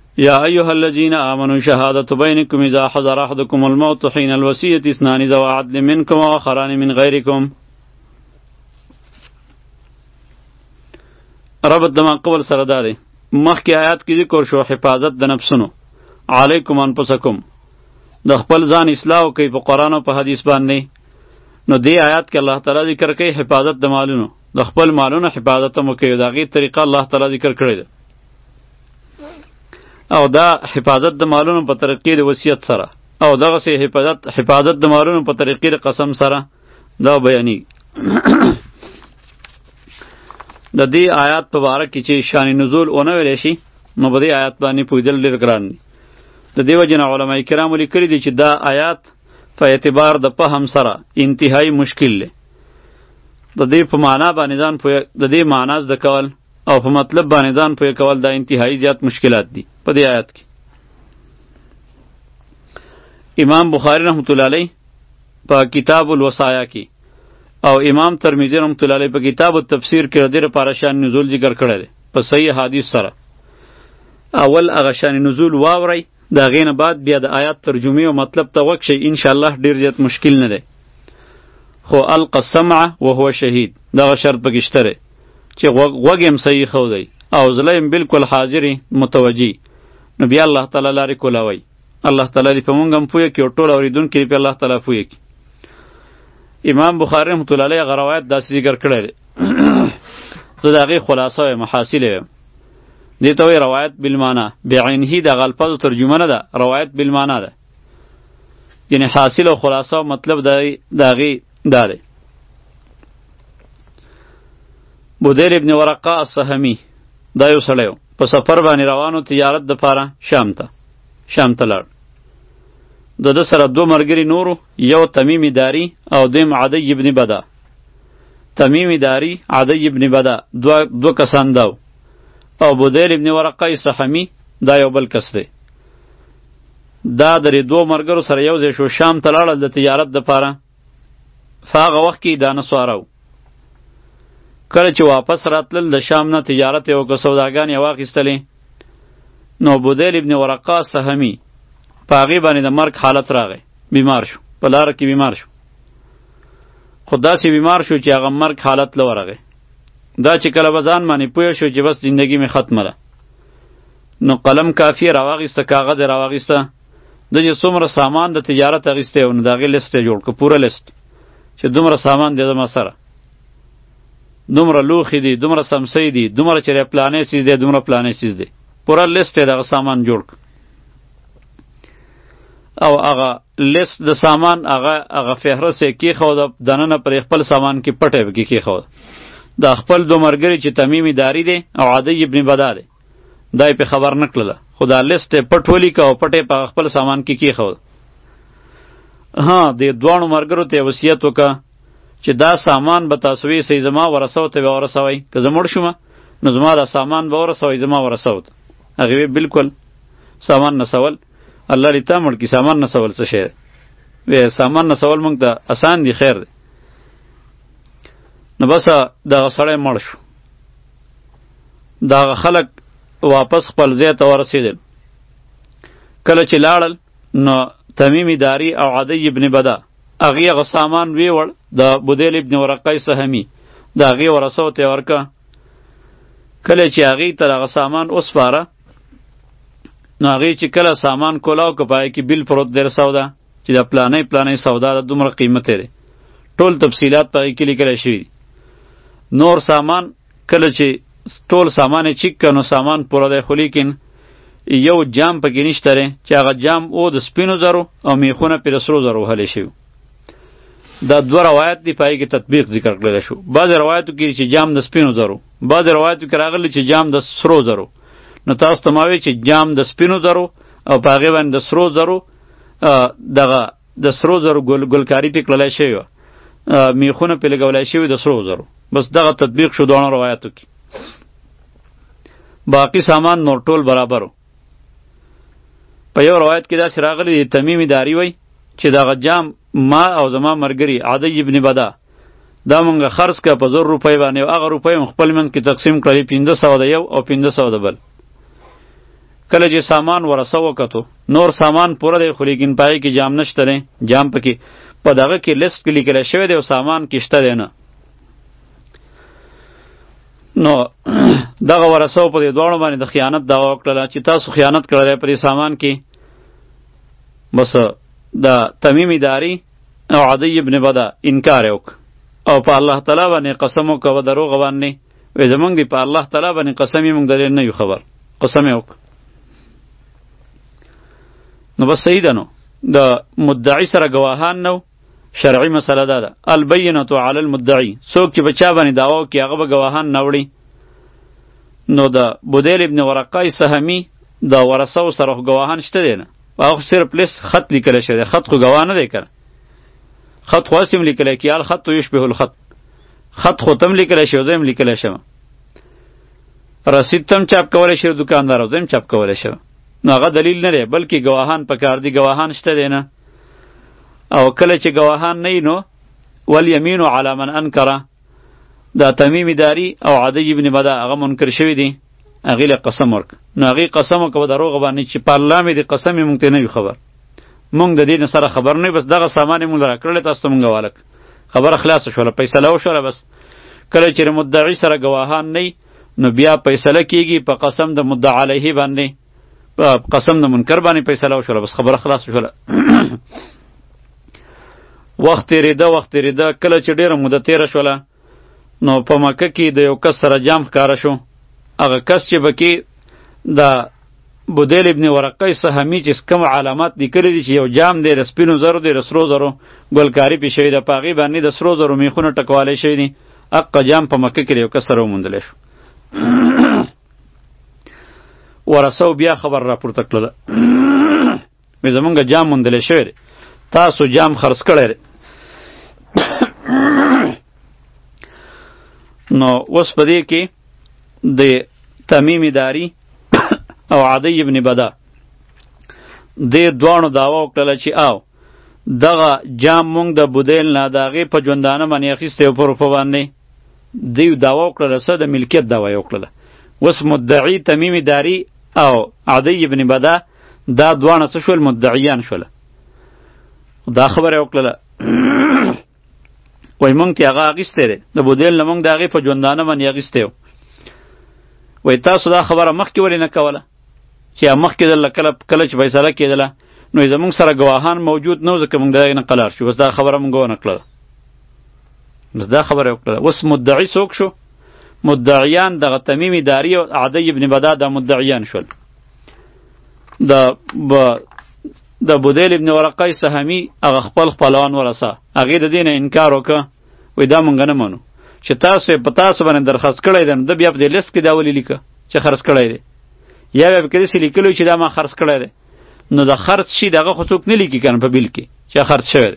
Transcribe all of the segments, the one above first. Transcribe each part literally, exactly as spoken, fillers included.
یا ایها الذین آمنوا شهادة بینکم اذا حضر احدکم الموت حین الوصیة اثنان ذوی عدل منکم وآخران من غیرکم. ربط دما قبل سره داره مخکې آیات کې ذکر شو حفاظت د نفسونو، علیکم انفسکم، د خپل ځان اصلاح کوي په قرآن او په حدیث باندې. نو دې آیات کې الله تعالی ذکر کوي حفاظت د مالونو، د خپل مالونو حفاظت مو کوي. د هغې طریقه الله تعالی ذکر کړې ده، او دا حفاظت د مالونو په طریقې د وصیت سره، او دغسې حفاظت حفاظت د مالونو په طریقې د قسم سره دا بیاني. د دې آیات په باره کې چې شان نزول ونه ویلی شي، نو په دې آیات باندې پوهېدل ډېر ګران دي. د دې وجې نه علما کرامو لیکلي دي چې دا آیات په اعتبار د فهم سره انتهایی مشکل دی. د دې په معنا باندې ځان پوهه د دې معنا زده کول او په مطلب باندې ځان پوهه کول دا انتهایی زیات مشکلات دي په دې آیات کې. امام بخاری رحمت الله علیه په کتاب الوصایا کې او امام ترمذی رحمت الله علیه په کتاب التفسیر کې د دې لپاره شان نزول ذکر کړی دی په صحیح حدیث سره. اول هغه شان نزول واورئ، د هغې نه بعد بیا د آیات ترجمې او مطلب ته غوږ شئ، انشاءالله ډېر زیات مشکل نه دی. خو القى السمع وهو شهید دغه شرط پکې شته دی چې غوږ یم صحیح ښودی او زړه یم بلکل حاضر متوجي، نو بیا الله تعالی لارې کولاوئ. الله تعالی دې په موږ هم پوهه کړي او ټول اورېدونکي دې په الله تعالی پوهه کړي. امام بخاری رحمت الله علیه هغه روایت داسې ذکر کړی دی، زه د هغې خلاصه وایم، حاصل یې وایم. دې ته وایي روایت بالمعنا، بعینه د هغه الفاظو ترجمه نه ده، روایت بالمعنا ده، یعنی حاصل او خلاصه او مطلب د هغې دا دی. بدیر ابن ورقه السهمي دا یو سړی و، په سفر باندې روانو تجارت دپاره شام ته شام ته لاړ. د ده سره دوه ملګري نورو، یو تمیم داری او دویم عدی ابن بدا. تمیم داری، عدی ابن بدا، دوه دو کسان داو، او بدیر ابن ورقه سهمي دا یو بل کس دی. دا درې دوه ملګرو سره یو ځای شو، شام ته لاړل د تجارت دپاره. په هغه وخت کې دا نسواره و. کله چې واپس راتلل د شام نه تجارت یې وکړه، سوداګانې یې واخیستلې، نو بدیر ابن ورقه سهمي په هغې باندې د مرګ حالت راغی، بیمار شو، په لاره کې بیمار شو. خو داسې بیمار شو چې هغه مرګ حالت له ورغی. دا چې کله به ځان باندې پوه شو چې بس زندګي مې ختمه ده، نو قلم کافي راواخیسته، کاغذ یې راواخیسته، د چې څومره سامان د تجارت اخیستی و، نو د هغې لیست یې جوړ کړ، پوره لیست چې دومره سامان دی زما سره، دومره لوښي دي، دومره سمسۍ دي، دومره چې پلانې سیز دی، دومره پلانې سیز دی، پوره لیست یې دغه سامان جوړ کړ. او هغه لیست د سامان هغه هغه فهرست یې کېښوده، دننه پر خپل سامان کې پټ یې پکې کېښوده. دا خپل دو ملګري چې تمیمي داری دی او عدی ابن بدا دی، دا یې پې خبر نه کړله، خو دا لیست یې پټ ولیکه او پټ یې په خپل سامان کې کېښوده. ها دې دواړو ملګرو ته یې وصیت وکړه چې دا سامان به تاسو ویسئ، زما ورسو ته به ورسوئ، که زه مړ شومه نو زما دا سامان به ورسوئ، زما ورسو ته. هغې وی بلکل سامان نسول، الله دې تا مړ کړي، سامان نسول څه شی دی؟ وی سامان نسول موږ ته اسان دي، خیر دی. نو بس دغه سړی مړ شو. دغه خلک واپس خپل ځای ته ورسېدل. کله چې لاړل نو تمیم داری او عدی ابن بدا هغې هغه سامان ویوړ د بدیل ابن ورقه سهمي، د هغې ورسو ته یې ورکه. کله چې هغې ته دغه سامان وسپاره، نو هغې چې کله سامان کولاو که په هغې کې بیل پروت دی سودا چې دا پلانۍ پلانۍ سودا ده، دومره قیمت دی، ټول تفصیلات په هغې کې لیکلی شوي دي. نور سامان کله چې ټول سامان یې چیک کړه، نو سامان پوره دی، خو لیکن یو جام پکې نشته دی چې هغه جام او د سپینو زرو او میخونه پرې د سرو زرو وهلی شوي. دا دوه روایت دی، په هغې کې تطبیق ذکر کړلی شو. بعضې روایتو کې چې جام د سپینو زرو، بعضې روایتو کې راغلی چې جام د سرو زرو. نو تاسو ته ما وی چې جام د سپینو زرو او په هغې باندې د سرو زرو دغه د سرو زرو ګل ګلکاري پې کړلی شوې وه، میخونه پې لګولی شوي د سرو زرو. بس دغه تطبیق شو دواړو روایتو کې. باقی سامان نور ټول برابر و. په یو روایت کې داسې راغلی دی، تمیم داری وی چې دغه جام ما او زما ملګري عدی ابن بدا دا مونږه خرڅ کړه په زر روپۍ باندې، او هغه روپۍ مو خپل منځ کې تقسیم کړلې، پنځه سوه د یو او پنځه سوه د بل. کله چې سامان ورسه وکتو نور سامان پوره دی خو لیکن پای کې جام نشته دی جام پکې په دغه کې لیست کې لیکل شوی دی او سامان کې شته دی نه نو دغه ورسه په دې دواړو باندې د خیانت دعوا وکړله چې تاسو خیانت کړی په دې سامان کې بس د تمیم داری او عدی ابن بدا انکار وک او په الله تعالی باندې قسم وکړه دروغ باندې وې زمونږ دی په الله تعالی باندې قسم یې مونږ درې نه یو خبر قسم وک نو بس صحیح ده نو د مدعی سره گواهان نو شرعي مسله ده ده البینه علی المدعی څوک چې بچا باندې دعوا کوي هغه به گواهان نه وړي نو د بودیل ابن ورقه سهمی د ورثه سره گواهان شته دی نه هغه صرف پلیس خط لیکل شوی خط خو گواه نه دی کنه خط خو اسیم لیکل کی ال خط یشبه الخط خط خو تم لیکل شوی زم لیکل شوی رسید تم چاپ کولای شي دکاندار زم چاپ کولای شي نو هغه دلیل نه دی بلکې گواهان پکار دي گواهان شته دی نه او کله چې گواهان نه نو والیمین علی من انکر دا تمیم داری او عدی ابن بدا هغه منکر شوی دی هغه له قسم ورک نو هغه قسم وکړه دروغ باندې چې په الله مې دی قسم مونږ ته نه خبر مونږ د دې سره خبر نه بس دغه سامان مونږ راکړل تاسو مونږ والک خبر خلاص شوله فیصله وشوله بس کله چې مدعی سره گواهان نه نو بیا فیصله کیږي په قسم د مدعی علیه باندې په قسم د منکر باندې فیصله وشوله بس خبر خلاص شوله وخت تیریده وخت تیریده کله چې ډیره موده تیره شوله نو په مکه کې د یو کس سره جام ښکاره شو هغه کس چې بکی د بودیل ابن ورقه سهمی چې کوم علامات لیکلي دي چې یو جام دی د سپینو زرو دی د سرو زرو ګلکاري پې شوی ده په هغې باندې د سرو زرو میخونه ټکوالی شوي دي حقه جام په مکه کې د یو کس سره وموندلی شو ورثو بیا خبر راپورته کړله مې زمونږ جام موندلی شوی دی تاسو جام خرڅ کړی دی نو اوس په دې کې د تمیم داری او عدی ابن بدا دې دواړو دعوا وکړله چې او دغه جام مونږ د بودیل نه د هغې په ژوندانه باندې اخیستی و په روپه باندې دوی دعوا وکړله څه د ملکیت دعوا یې وکړله اوس مدعی تمیم داری او عدی ابن بدا دا دواړه څه شول مدعیان شوله دا خبره یې وکړله وای مونږ ته هغه اخیستی دی د بودیل نه مونږ د هغې په ژوندانه باندې اخیستی و وای تاسو دا خبره مخکې ولې نه کوله چې مخکې دله کله کله چې فیصله کېدله نو زمونږ سره ګواهان موجود نه و ځکه مونږ د هغې نه قلار شو بس دا خبره مونږ ونه کړله بس دا خبره یې وکړله اوس مدعي څوک شو مدعیان دغه تمیم داری او عدی ابن بدا دا مدعیان شول د د بودیل ابن ورقه سهمی هغه خپل خپلوان ورسه هغې د دې نه انکار وکړه وایي دا مونږ نه منو چې تاسو یې په تاسو باندې درخواست کړی دی نو ده بیا په دې لیست کې دا ولې لیکه چې خرڅ کړی دی یا بیا پکې داسې لیکلی چې دا ما خرڅ کړی دی نو د خرڅ شي د هغه خو څوک نه لیکي که نه په بیل کې چې خرڅ شوی دی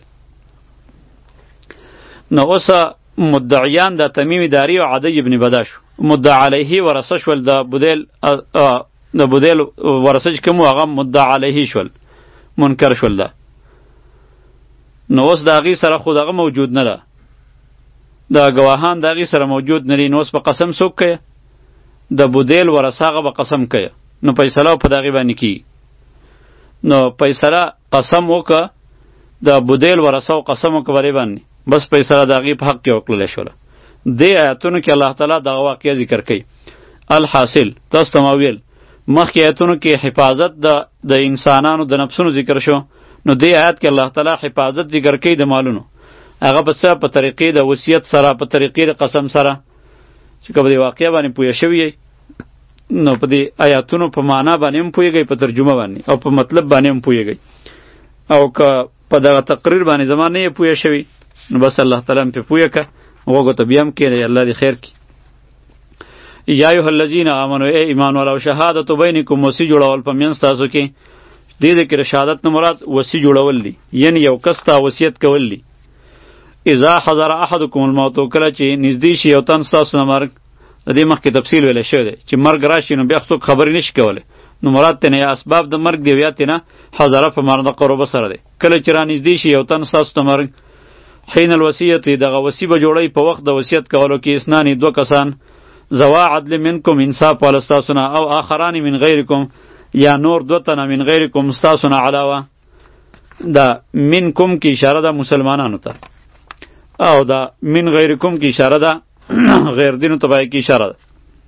نو اوس مدعیان د تمیم داری او عدی ابن بدا شو مدعا علیه ورثه شول د بودیل د بودیل ورثه چې کوم هغه مدعا علیه شول منکر شول ده نو اوس د هغې سره خو دغه موجود نه ده د گواهان د هغې سره موجود نه دي نو اوس په قسم څوک کوي د بودیل ورثه هغه به قسم کوي نو فیصله په د هغې باندې کېږي نو فیصله قسم وکړه د بودیل ورثه و قسم وکړه په دې باندې بس فیصله د هغې په حق کې وکړلی شوله دې آیتونو کې الله تعالی دغه واقعه ذکر کوي الحاصل تاسو ته ما ویل مخکې آیتونو کې حفاظت د د انسانانو د نفسونو ذکر شو نو دې آیت کې الله تعالی حفاظت ذکر کوي د مالونو هغه په څه په طریقې د وصیت سره په طریقې د قسم سره چې که په دې واقعه باندې پوه شوي یئ نو په دې آیاتونو په معنا باندې هم پوهېږئ په ترجمه باندې او په مطلب باندې هم پوهېږئ او که په دغه تقریر باندې زما نه یې پوه شوي نو بس الله تعالی هم پرې پوه کړه غوږو ته بیا هم کښېنئ الله دې خیر کړي یا ایها الذین آمنوا ای ایمان والاو شهادت بینکم وصي جوړول په منځ تاسو کې دې دې کې شهادت نه مراد وصي جوړول دي یعنی یو کس ته وصیت کول دي اذا حضر احدکم الموت کله چې نږدې شي یو تن ستاسو نه مرګ د دې مخکې تفصیل ویلی شوی دی چې مرګ راشي نو بیا څوک خبرې نشي کولی نو مراد ترې یا اسباب د مرګ دی یا ترې حضره په معنی د قربه سره دی کله چې را نږدې شي یو تن ستاسو ته مرګ حین الوصیت دغه وصي به جوړی په وخت د وصیت کولو کې اسنانې دوه کسان ذوا عدل منکم انصاف والا ستاسو نه او آخران من غیرکم یا نور دو تنه من غیرکم ستاسو نه علاوه دا منکم کی اشاره ده مسلمانانو ته او دا من غیرکم کی اشاره ده غیر دینو ته باید کی اشاره ده.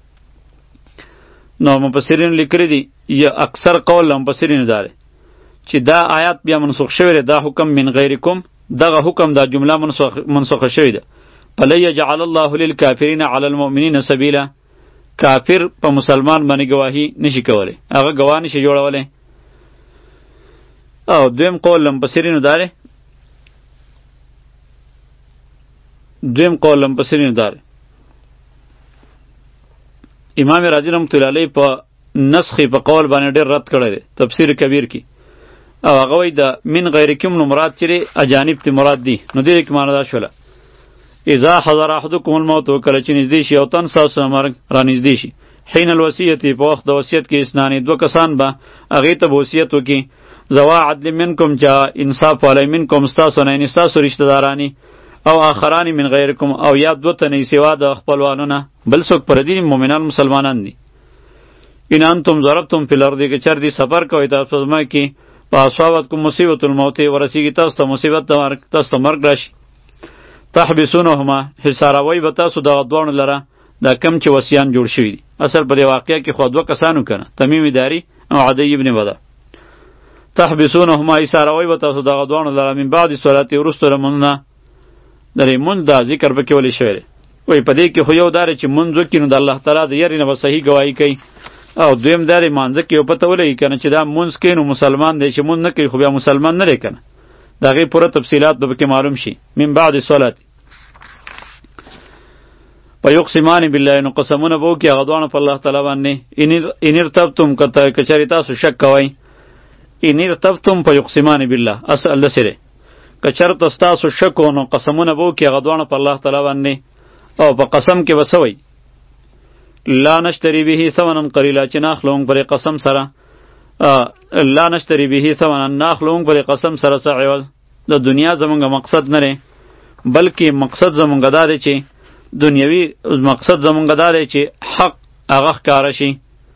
نو مفسرین لیکلی دی یا اکثر قول مفسرین داره چې دا آیات بیا منسوخ شوی دا حکم من غیرکم دغه حکم دا جمله منسوخ منسوخ شوی ده. فلی یجعل الله للکافرین علی المؤمنین سبیلا کافر په مسلمان باندې گواهی نشي کولی هغه گواه نشي جوړولی. او دویم قول مفسرین داره دویم قول مفسرین داره امام رازی رحمت الله علیه په نسخ په قول باندې ډېر رد کړی دی تفسیر کبیر کې او هغه وایي د من غیرکم نو مراد چې اجانب تی مراد دی نو دې کې معنی دا شوله اذا حضر احدکم الموت کله چې نږدې شي او تن ساسو مرګ را نږدې شي حین الوصیت په وخت د وصیت کې اسنانې دوه کسان به هغې ته وصیت وکړي زوا عدل منکم چې انصاف والی منکم ستاسو نه یعنې ستاسو رشته دارانی او آخرانی من غیرکم او یا دو تنه سوا د خپلوانو نه بل څوک پردي مؤمنان مسلمانان دي. ان انتم ضربتم فی الارض که چر دی سفر کوئ تاسو زما کې فاصابتکم مصیبت الموت ورسیږي تاسو ته مصیبت د مرګ تاسو ته مرګ راشي تحبسونهما حصاروی به تاسو دغه دواړو لره دا کم چې وصیان جوړ شوي دي. اصل په دې واقعه کې خو دوه کسانو کنه تمیم داری او عدی ابن ودا تحبسونهما حصاروی به تاسو دغه دواړو لره من بعد صلات ورستو لمنه درې مونږ دا ذکر پکې ولې شوی دی وای په دې کې خو یو داره چې مونږ وکړو نو د الله تعالی د یری نه به صحیح ګواهي کوي او دویم داره مانځه کې پته ولګي کنه چې دا مونږ کې نو مسلمان دی چې مونږ نه کوي خو بیا مسلمان نه دی کنه دا غي پوره تفصيلات به کې معلوم شي. من بعد صلات پيقسمان بالله نو قسمونه بو کې غدوانه په الله تعالی باندې ان ان ارتبتم کته کچری تاسو شک کوئ ان ارتبتم پيقسمان بالله اصل سره کچر تاسو شکو نو قسمونه بو کې غدوانه په الله تعالی باندې او په قسم کې وسوي لا نشتری به ثمنا قلیلا چې ناخلون پر قسم سره لا نشتری به ثمنا ناخلون پر قسم سره سعوز د دنیا زمونږ مقصد نه لري بلکې مقصد زمونږ دا دی چې دنیوي مقصد زمونږ دا دی چې حق هغه ښکاره شي.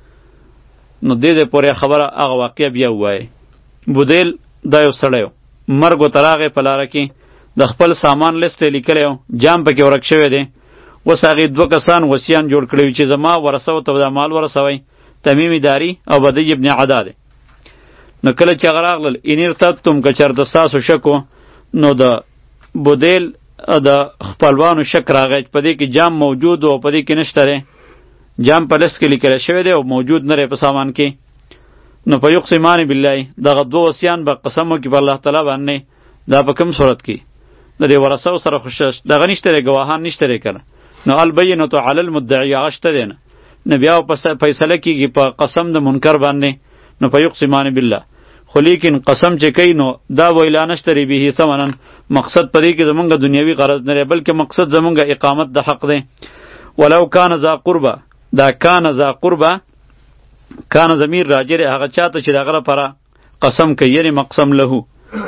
نو دې دې پورې خبره هغه واقع بیا وایي بودیل دا یو سړی مرګ ورته راغی په لاره کې د خپل سامان لیست یې لیکلی و جام پکې ورک شوی دی اوس هغې دوه کسان وصیان جوړ کړي وي چې زما ورثه ته دا مال ورسوئ تمیم داري او بدی ابن عدا دی. نو کله چې هغه راغلل ان ارتبتم که چېرته ستاسو شک و نو د بودیل د خپلوانو شک راغی په دې کې جام موجود و او په دې کې نشته دی جام په لیست کې لیکلی شوی دی او موجود نه دی په سامان کې. نو په یقسمان بالله دغه دوه وصیان به قسم وکړي په الله تعالی باندې دا په کوم صورت کې د دې ورثو سره خوشش دغه نشته دی ګواهان نشته دی کنه نو البینه علی المدعی هغه شته دی نه نه بیا فیصله کیږي په قسم د منکر باندې نو په یقسمان بالله خو لیکن قسم چې کوي نو دا ویلا نشتری به ثمنا مقصد پدې کې زمونږ دنیوي غرض نه بلکې مقصد زمونږ اقامت د حق دی. ولو کان ذا قربا دا کان ذا قربا کان ضمیر راجع هغه چاته چې دغه لپاره قسم کوي یعنی مقسم له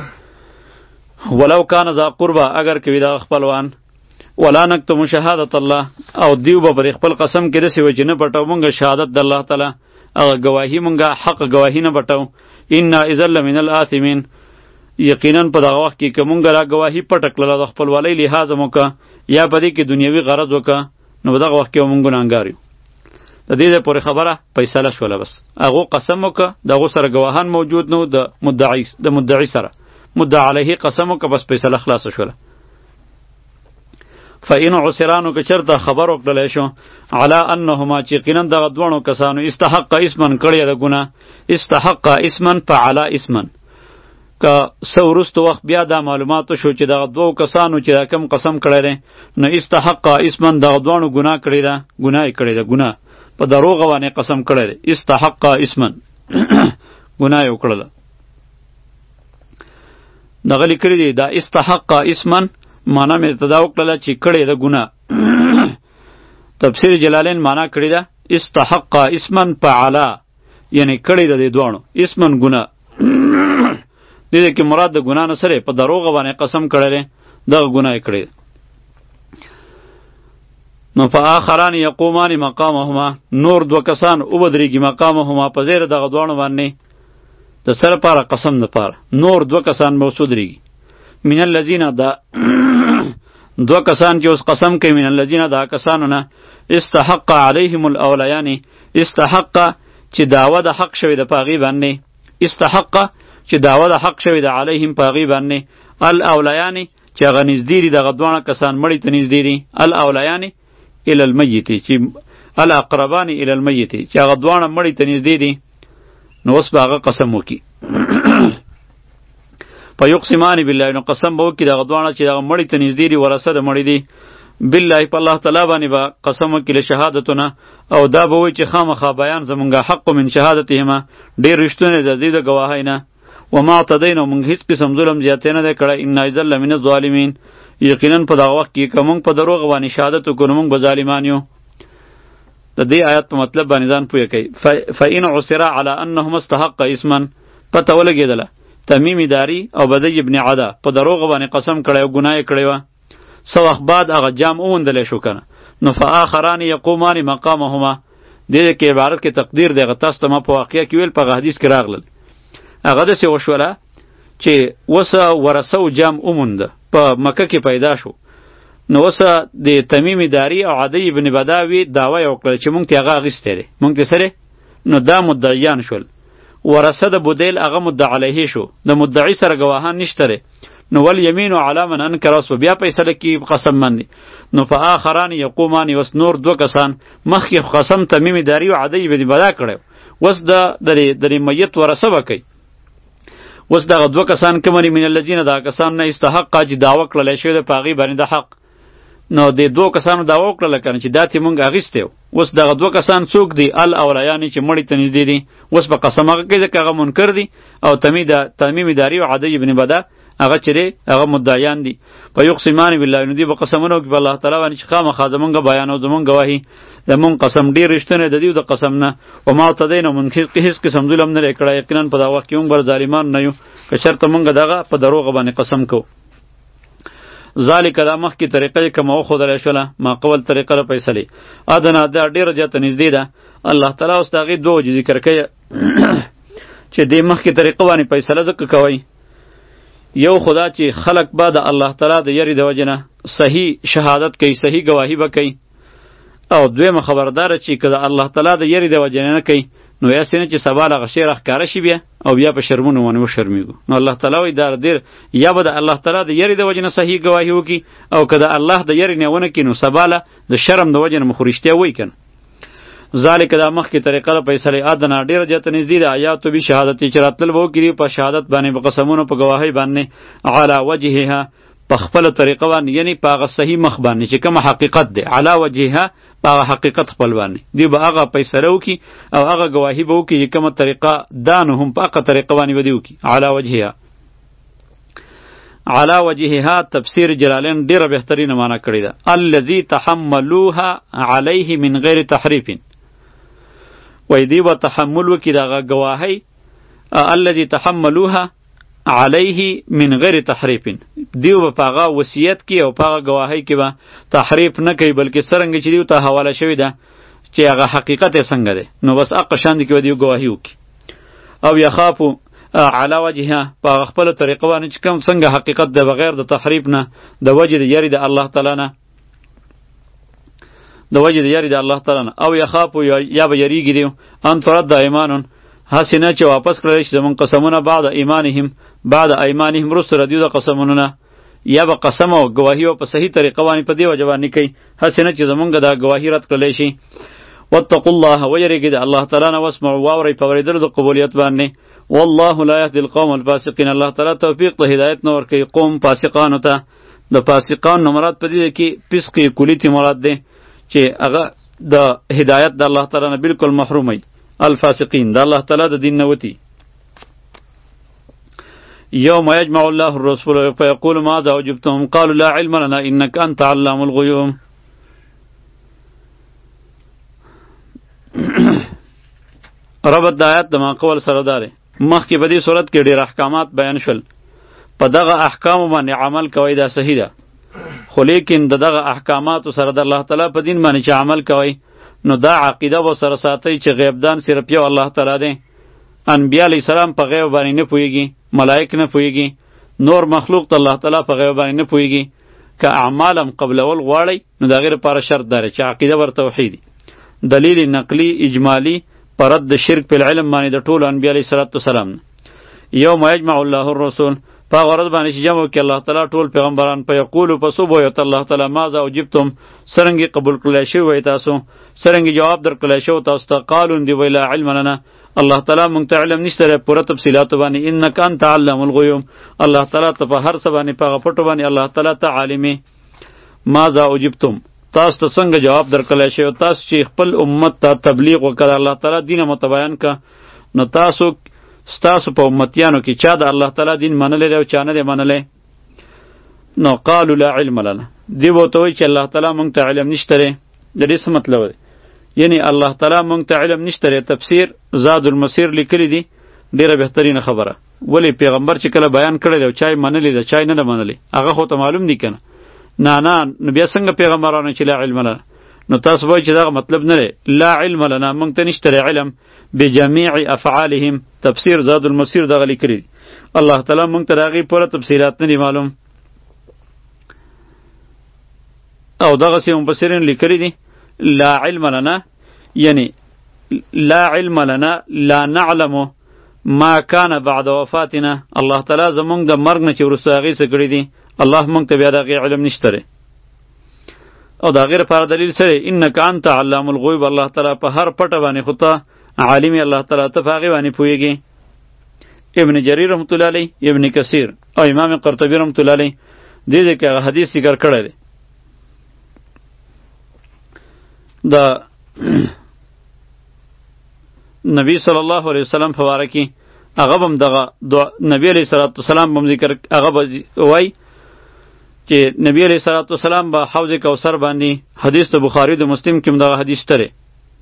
ولو کان ذا قربا اگر کوي دا خپلوان ولا نکتم شهادت الله او دیو به پر خپل قسم کې دسې وجه نه پټو مونږ شهادت د الله تعالی هغه گواهی مونږه حق گواهی نه پټو ان اذا لمن الاثمين یقینا په دغه وخت کې کومګه را گواهی پټ کړل د خپل ولی لحاظ موکا یا پدې کې دنیوي غرض وکا نو دغه وخت کې مونږ ګناګار یو. د دې پورې خبره فیصله شوله بس هغه قسم وکا دغه سره گواهان موجود نو د مدعی د مدعی سره مدعی علیه قسم وکا بس فیصله خلاص شوله. فإن عسرانو که چرته خبر وکړل شو علی انهما چې یقینا دغه دوه کسانو استحق اسمن کړی د ګناه استحق اسمن فعلا اسمن که سورست وخت بیا دا معلومات شو چې دغه دوه کسانو چې کم قسم کړی دی نو استحق اسمن دغه دوه ګناه کړی ده ګناه کړی ده ګناه په دروغ باندې قسم کړی دی استحق اسمن ګناه یو کړل دغه لیکلی دی دا استحق اسمن معنا مې ابتدا وکړله چې کړی ده ګناه تفسیر جلالین معنا کړی ده استحق اسمن فعلا یعنی کړی ده د دوانو اسمن ګناه دې دې کې مراد د ګناه نه سره په دروغ باندې قسم کړی دغه ګناه کړی نو فآخران یقومان مقامهما نور دو کسان او بدریږي مقامهما په زیر دغه دواړو باندې د سره پاره قسم د پاره نور دو کسان به وسودریږي من الذین دا دو کسان چې اوس قسم کوي من الذین دا کسانو نه استحق علیهم الاولیان استحق چې داوا د حق شوی د پاغي باندې استحق چې داوا د حق شوی د علیهم پاغي باندې الاولیان چې هغه نږدې دي دغه دوه کسان مړی ته نږدې دي الاولیان الی المیت چې الاقربان الی المیت چې هغه دوه مړی ته نږدې دي نو اوس به هغه قسم وکي فیقسمان بالله نو قسم به وکي دغه دوه چې دغه مړی ته نږدې دي ورثه د مړی دي بالله په الله تعالی باندې به قسم وکړي له شهادتونه او دا به وایي چې خامخا بیان زمونږه حق من شهادتهما ډېر رښتونه د دې د ګواهۍ نه وما اعتدینا موږ هیڅ قسم ظلم زیاتې نه دی کړی ان اذا لمن الظالمین یقینا په دغه وخت کې که موږ په دروغ باندې شهادت وکړو موږ به ظالمان یو د دې آیات په مطلب باندې ځان پوهه کوي فإن عثر على انهما استحق اسما پته ولګېدله تمیم داری او بدی ابن عدا په دروغ باندې قسم کړی او ګناه یې کړې وه څه وخت بعد هغه جام وموندلی شو که نه نو فآخران یقومان مقامهما دې کې عبارت کې تقدیر دی هغه تاسو ته ما په واقعه کې ویل په هغه حدیث کې راغلل هغه داسې وشوله چې وسه ورثه و جام ومونده په مکه کې پیدا شو نو وسه د تمیم داری او عدی ابن بداوی دعوه یې وکړله چې مونږ ته هغه اخیستی دی مونږ ته سره نو دا مدعیان شول ورثه د بودیل هغه مدعی علیه شو د مدعی سره گواهان نشته نو ول یمین علی من انکر اسو بیا فیصله کی قسم باندې نو فآخران یقومان وس نور دو کسان مخکې قسم تمیم داری او عدی ابن بدا کړو وس د د میت ورثه وکي وس دغه دو کسان کمری من الذین دا کسان نه استحق چې داوا کړل شوی د پاغي باندې د حق نو د دو کسانو داوا کړل کنه چې داتې مونږ اغیستیو وس دغه دو کسان څوک دی الاولیان چې مړی ته نږدې دي وس په قسم هغه کې چې هغه منکر دي او تمید تمیم داری او عدی ابن بدا هغه چره هغه مدعیان دي په یقسمان بالله نو دی په قسمونو کې الله تعالی باندې چې خامخا زمونږ بیان او زمونږ گواهی زمون قسم ډیر رښتونه د دې د قسم نه او ما تدین من هیڅ قسم ظلم نه کړای یقینا په دا وخت کې موږ بر ظالمان نه یو که شرط موږ دغه په دروغ باندې قسم کو ذالک دا مخ کی طریقې کوم او خدای شوله ما قول طریقه را فیصله ادنا دا ډیر جته نږدې ده الله تعالی اوس دغه دوه ذکر کوي چې دې مخ کی طریقه باندې فیصله زکه کوي یو خدا چې خلق بعد الله تعالی د یری د وجنه صحیح شهادت کوي صحیح گواهی وکي او دویمه خبردار چې کله الله تعالی د یری د وجنه نه کوي نو یا سینه چې سبا له غشیر ښکارا شي بیا او بیا په شرمونو باندې وشرمیږو نو الله تعالی وی دار دیر یا به د الله تعالی د یری د وجنه صحیح گواهی وکي او کله الله د یری نه ونه کینو سبا له د شرم د وجنه مخورشته وای کنه ذالک دا مخ کی طریقه له فیصله ادنا ډیر جته نږدې ده آیات به شهادت چې راتل وو کړي په شهادت باندې په قسمونو په گواهی باندې علی وجهها په خپل طریقه باندې یعنی په هغه صحیح مخ باندې چې کوم حقیقت ده علی وجهها په هغه حقیقت خپل باندې دی به هغه فیصله وکي او هغه گواهی به وکي چې کومه طریقه دانو هم په هغه طریقه باندې ودی وکي علی وجهها علی وجهها تفسیر جلالین ډیره بهترینه معنی کړی ده الذی تحملوها علیه من غیر تحریف وای دی و تحمل وکي دغه گواهی الذی تحملوها علیه من غیر تحریف دیو په هغه وصیت کې او په هغه گواهی کې به تحریف نه کوي بلکې څرنګه چې دیو ته حواله شوی ده چې هغه حقیقت یې څنګه ده نو بس اق شان دي کې دیو گواهی وکي او یخافو علی وجهها په خپل طریقه باندې چې کوم څنګه حقیقت ده بغیر د تحریف نه د وجه د یری د الله تعالی نه د وجه د یری د الله تعالی نه او یخافو یا به یریږي دیو ان ترد ایمانون حسنه چې واپس کړل شي زمون قسمونه بعد ایمانهم بعد ایمانهم رسل ردیو د قسمونه یا به قسم او گواهی او په صحیح طریقه باندې په دی وجوانی کوي حسنه چې زمونږ د گواهی رد کړل شي واتقوا الله ويرګي د الله تعالی نه واسمعوا واوري په ورېدل د قبولیت باندې والله لا يهدي القوم الفاسقين الله تعالی توفیق ته هدایت نور کوي قوم فاسقانو ته د فاسقان نو مراد په دې کې فسق کلیتی مراد ده چې هغه د هدایت د الله تعالی نه بالکل محرومي الفاسقین د الله تعالی د دین نوتی یوم یجمع الله الرسول فیقول ماذا اجبتم قالوا لا علم لنا انك انت علام الغیوب ربط د آیات د ما قول سره داره مخکې په دې صورت کې ډېر احکامات بیان شول په دغه احکامو باندې عمل کوئ دا صحیح ده خو لیکن د دغه احکاماتو سره د الله تعالی په دین باندې چې عمل کوئ نو دا عقیده به سره ساتئ چې غیبدان صرف یو الله تعالی دی. انبیا علیه السلام په غیب باندې نه پوهېږي، ملائک نه پوهېږي، نور مخلوق ته الله تعالی په غیب باندې نه پوهېږي. که اعمال هم قبلول غواړئ نو د هغې لپاره شرط دا دی چې عقیده ور توحیدي. دلیل نقلی اجمالی پر رد د شرک په علم باندې د ټولو انبیا علیه السلام نه. یوم یجمع الله الرسول په هغه ورځ باندې چې جمع وکړي الله تعالی ټول پیغمبران په یقولو په څو به ویل الله تعالی ماذا اجبتم څرنګې قبول کړلی شوي وی تاسو، څرنګې جواب درکړلی شوی تاسو ته. قالو دی وی لا علم لنا الله تعالی مونږ ته علم نشته دی پوره تفصیلاتو باندې. انک انت علام الغیوب الله تعالی ته په هر څه باندې په هغه پټو باندې الله تعالی ته عالمې. ماذا اجبتم تاسو ته څنګه جواب درکړلی شوی، تاسو چې خپل امت ته تبلیغ وکړ الله تعالی دین متبین که نو تاسو ستاسو په امتیانو کې چا د الله تعالی دین منلی دی او چا نه دی منلی. نو قالو لا علم لنا دی به ورته وایي چې الله تعالی مونږ ته علم نشته دی. د دې څه مطلب دی؟ یعنی الله تعالی مونږ ته علم نشته دی. تفسیر زاد المسیر لیکلی دی ډیره بهترینه خبره. ولی پیغمبر چې کله بیان کړی دی او چای منلی دی چای نه ده منلی هغه خو ته معلوم دی کنه. نه نه نو بیا څنګه پیغمبرانو چې لا علم لنا نو تاسو وایئ چې دغه مطلب نه دی. لا علم لنا مونږ ته نشته دی علم بجمیع افعالهم. تفسیر زاد المسیر دغه لیکلی دی. الله تعالی مونږ ته د هغې پوره تفصیلات نه دي معلوم. او دغسې مفسرین لیکلی دي لا علم لنا یعنی لا علم لنا لا نعلم ما کان بعد وفاتنا. الله تعالی زمونږ د مرګ نه چې وروسته هغې څه کړي دي الله مونږ ته بیا د هغې علم نشته دی. او د هغې لپاره دلیل څه دی؟ انک انت علام الغیوب الله تعالی په هر پټه باندې خو ته عالم الله تعالی ته په هغې باندې پوهېږي. ابن جریر رحمت الله علیه، ابن کثیر او امام قرطبی رحمت الله علیه دې ځای کې هغه حدیث ذکر کړی دی. د نبی صلی الله علیه وسلم په باره کې هغه به هم دغه نبی علیه صلات وسلام به هم ذکر هغه به وایي چې نبی علیه صلات وسلام به حوض کوثر باندې حدیث د بخاري د مسلم کې هم دغه حدیث شته دی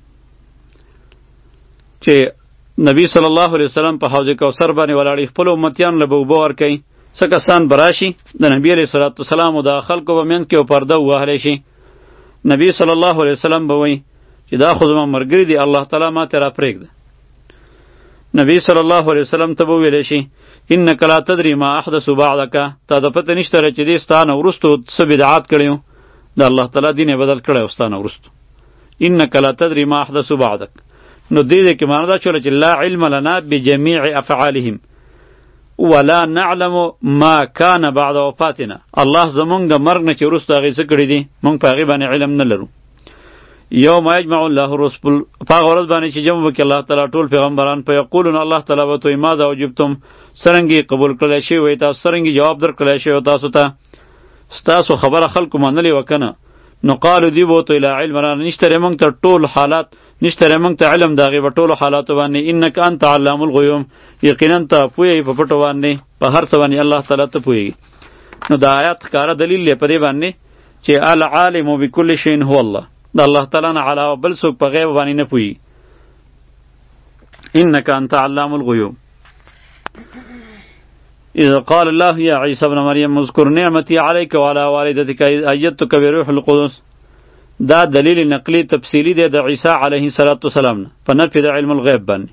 چې نبی صلی الله علیه وسلم په حوض کوثر باندې ولاړی خپل امتیانو له به اوبه ورکوي. څه کسان به راشي د نبی علیه صلات وسلام او د خلکو به منځ کې یو پرده ووهلی شي. نبی صلی الله علیه وسلم به وایي چې دا خو زما ملګري دي الله تعالی ما ته راپرېږده. نبی صلی الله علیه وسلم ته به وویلی شي انک لا تدري ما احدثوا بعدک تا د پته نشته چې دې ستا نه وروستو څه بدعات کړي وو د الله تعالی دین یې بدل کړی و ستا نه وروستو. انک لا تدري ما احدثوا بعدک نو دې دې کې معنی دا شوله چې لا علم لنا بجمیع افعالهم ولا نعلم ما کان بعد وفاتنا. الله زمونږ د مرګ نه چې وروسته هغې څه کړي دي مونږ په هغې باندې علم نه لرو. یوم یجمع الله الرسل په هغه ورځ باندې چې جمع وکړي الله تعالی ټول پیغمبران په یقولون الله تعالی به توی ماذا اجبتم څرنګې قبول کړلی شوي وی تاسو څرنګې جواب درکړلی شوی تاسو ته ستاسو خبره خلکو منلې وه که نه نو قالو دی به ورته لا علم لنا نشته دی مونږ ته ټول حالات نشته دی مونږ ته علم د هغې په ټولو حالاتو باندې. انک انت علام الغیوب یقینا ته پوهېږي په پټو باندې په هر څه باندې الله تعالی ته پوهېږي. نو د آیات ښکاره دلیل دی په دې باندې چې العالم بکل شیء هو الله د الله تعالی نه علاوه بل څوک په غیب باندې نه پوهېږي. انک انت علام الغیوب. اذ قال الله یا عیسی ابن مریم اذکر نعمتی علیک وعلی والدتک اذ ایدتک بروح القدس. دا دلیل نقلی تفصیلی دی د عیسی علیه السلام نه په نفي د علم الغیب باندې.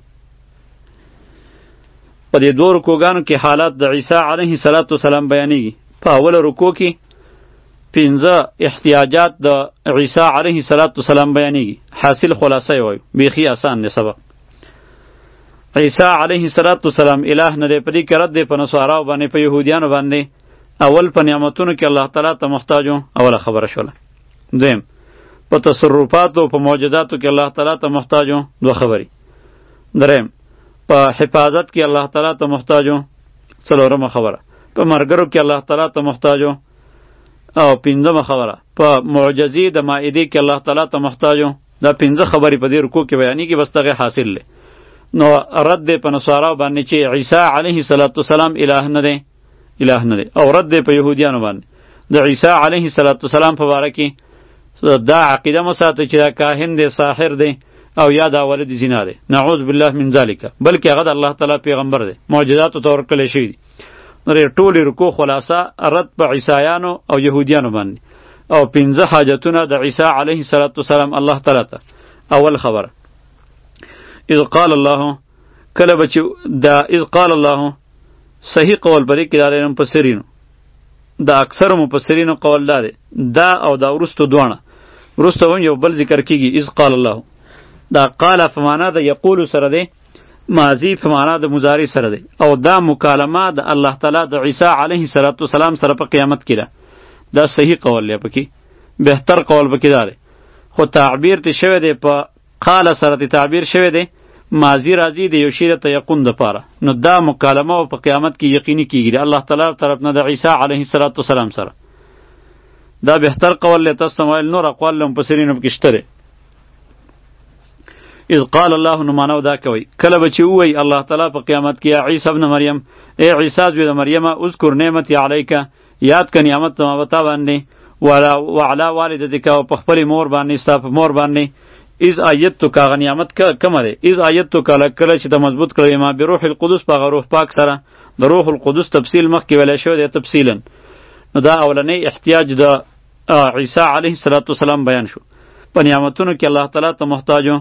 په دې دوه رکوګانو کې حالات د عیسی علیه السلام بیانېږي. په اوله رکوع کې پنځه احتیاجات د عیسی علیه السلام بیانېږي. حاصل خلاصه یې وایو بیخي آسان دی سبق. عیسی علیه السلام الہ نه دی په دې کې رد دی په نصاراو باندې په یهودیانو باندې. اول په نعمتونو کې الله تعالی ته محتاج و اوله خبره شوله. دویم په تصرفاتو په موجوداتو کې الله تعالی ته محتاج و دوه خبرې. دریم په حفاظت کې الله تعالی ته محتاج و څلورمه خبره. په مرګرو کې الله تعالی ته محتاج و او پنځمه خبره په معجزې د مائدې کې الله تعالی ته محتاج و. دا پنځه خبرې په دې رکوع کې بیانېږي بس دغه حاصل دی. نو رد دی په نصاراو باندې چې عیسی علیه السلام الہ نه دی الہ نه دی او رد دی په یهودیانو باندې د عیسی علیه السلام په باره کې دا عقیده مو ساتئ چې دا کاهن دی ساحر دی او یا دا ولد زنا دی نعوذ بالله من ذلک بلکې هغه د الله تعالی پیغمبر دی معجزاتو ته ورکړلی شوي دي. نو ټولې رکوع خلاصه رد په عیسایانو او یهودیانو باندې او پنځه حاجتونه د عیسی علیه السلام الله تعالی ته. اول خبره اذ قال الله کله بچ دا اذ قال الله صحیح قول بری کې دار مفسرینو دا اکثر مفسرینو قول داره دا او دا ورستو دوانه ورستو هم یو بل ذکر کیږي اذ قال الله دا قال فمانا د یقول سره دی ماضی فمانا د مضارع سره دی او دا مکالمه د الله تعالی د عیسی علیه السلام سره په قیامت کې ده. دا صحیح قول دی پکې بهتر قول پکې داره خو تعبیر ته شوی دی په قال سره ته تعبیر شوی دی ماضی راځي د یو شی د تیقن د پاره نو دا مکالمه او په قیامت کې یقیني کیږي الله تعالی طرف نه د عیسی علیه السلام سره. دا بهتر قول له تاسو مویل نور اقوال له مفسرینو کې شته. اذ قال الله نو مانو دا کوي کله به چې وای الله تعالی په قیامت کې عیسی ابن مریم ای عیسی ابن مریم اذکر نعمت علیک یاد ک نعمت ما وتا باندې ولا وعلى والدتک او په خپل مور باندې صاحب مور باندې از آیت تو کا غنیمت کا کمه ده از آیت تو کله کله چې د مضبوط کړي ما به روح القدس په روح پاک سره د روح القدس تفصیل مخ کې ویل شو د تفصیلا نو دا اولنې احتیاج د عیسی علیه السلام بیان شو. په نعمتونو کې الله تعالی ته محتاجو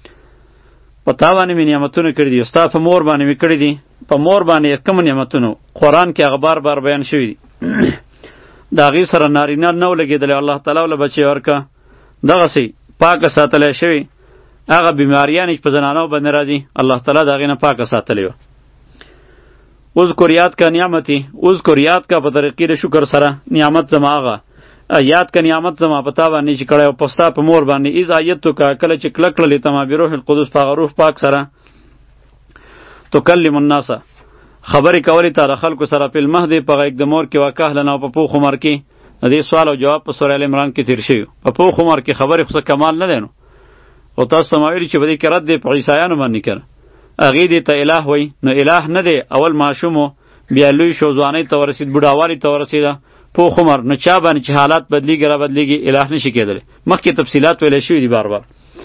پتا باندې می نعمتونه کړی دي استاد په مور باندې می کړی دي په مور باندې کوم نعمتونو قرآن کې اخبار بار بیان شوی دي دا غي سره نارینه نو لګیدل الله تعالی ول بچي ورکا دغه سي پاک ساتل شوی هغه بیماریان په زنانو باندې راځي الله تعالی دا غینه پاک ساتلی و. اذکر یاد کا نعمتي اذکر یاد کا په طریقې د شکر سره نعمت زماغه یاد کا نعمت زما پتا باندې چې کړه او پستا په مور باندې از آیت تو کا کله چې کلک کړه لته ما بروح القدس په روح پاک سره تو کلم الناس خبرې کولې تا خلکو سره په المهدی په غیګ د مور کې واکه لنه په پوخ عمر کې دې سوال او جواب په سورہ ال عمران کې تیر شوی په پوخ عمر کې خبرې خو کمال نه دینو او تاسو سماویل چې بده کې رد دی په عیسایانو باندې کړه اغه دې ته الہ وای نو الہ نه دی اول ماشومو بیا لوی شو ځواني ته ورسید بډاوالي ته ورسید پوخ عمر نه چا باندې چې حالات بدلیږي را بدلیږي الہ نشي کېدل مخکې تفصيلات ویل شوی دي بار بار.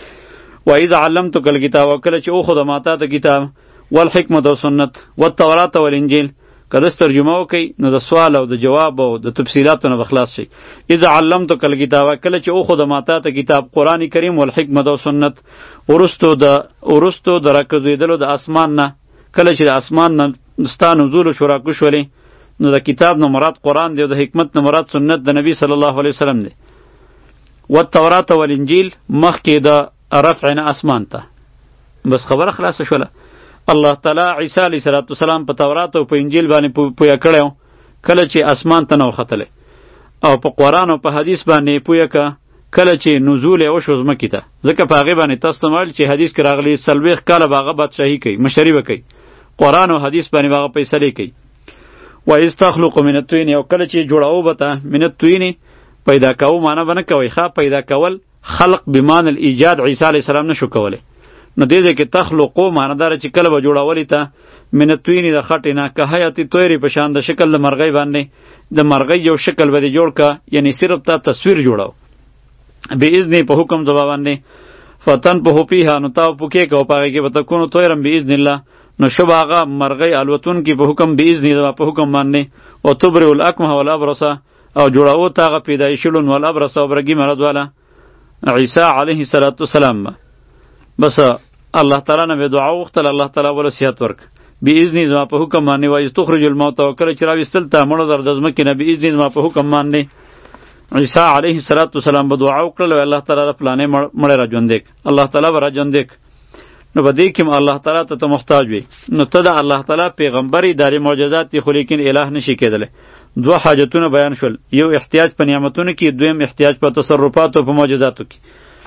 و اذا علمتک الکتاب وکله چې او خود ماته ته کتاب والحکمت و سنت والتورات والانجیل کله ترجمه وکي نو د سوال او د جواب او د تفصيلاتو نه بخلاص شي. اذا علمتک الکتاب کله چې او خود ماته ته کتاب قران کریم والحکمت و سنت ورستو د ورستو د راکزیدلو د اسمان نه کله چې د اسمان نه ستان نزول شورا کو شولې نو د کتاب نه مراد قرآن دی او د حکمت نه مراد سنت د نبی صلی الله علیه وسلم دی. و التورات والانجیل مخکې د رفع نه اسمان ته بس خبره خلاص شوله. الله تعالی عیسی علیه السلام په تورات او په انجیل باندې پویا کړو کله چې اسمان ته نو ختله او په قرآن او په حدیث باندې پویا ک کله چې نزول او شوز مکی ته ځکه په هغه باندې تاسو مال چې حدیث کې راغلی سلويخ کاله باغه بادشاہي کوي مشري وکي قرآن او حدیث باندې باغه پیسې کوي. و استخلق من الطين او کله چې جوړاو بته من الطين پیدا کاو معنی باندې کوي ښا پیدا کول خلق بمان الايجاد عیسی علیه السلام نشو کوله نو دې دې کې تخلقو معنی دار چې کله به جوړاولې ته من الطين د خټینا که حیاتی توری په شان د شکل د مرغۍ باندې د مرغۍ یو شکل به جوړ کا یعنی صرف تا تصویر جوړاو باذن په حکم زبا باندې فتن په هپیها نو تاو پوکې کو پاره کې وتكونو تویرم باذن الله نو شباغه مرغۍ الوتون کې په حکم باذن الله په حکم باندې او تبر الاکمه والابرص او جوړاو تاغه پیدایشلون والابرص او برګي مرض والا عیسی علیه السلام بس الله تعالی نه دعا وختل الله تعالی ول صحت ورک باذن الله په حکم باندې وای تخرج الموت او کله چې راوستل ته مړو در دزمه کې نه باذن الله په حکم باندې عیسی علیه السلام به دعا وکړل الله تعالی پلانې مړ را ژوندېک الله تعالی را ژوندېک نو بده کې الله تعالی ته محتاج وي نو ته د الله تعالی پیغمبري داري معجزات دي خو لیکن الہ نشي کېدل. دوه حاجتونه بیان شول یو احتیاج په نعمتونو کې دویم احتیاج په تصرفات او په معجزاتو کې.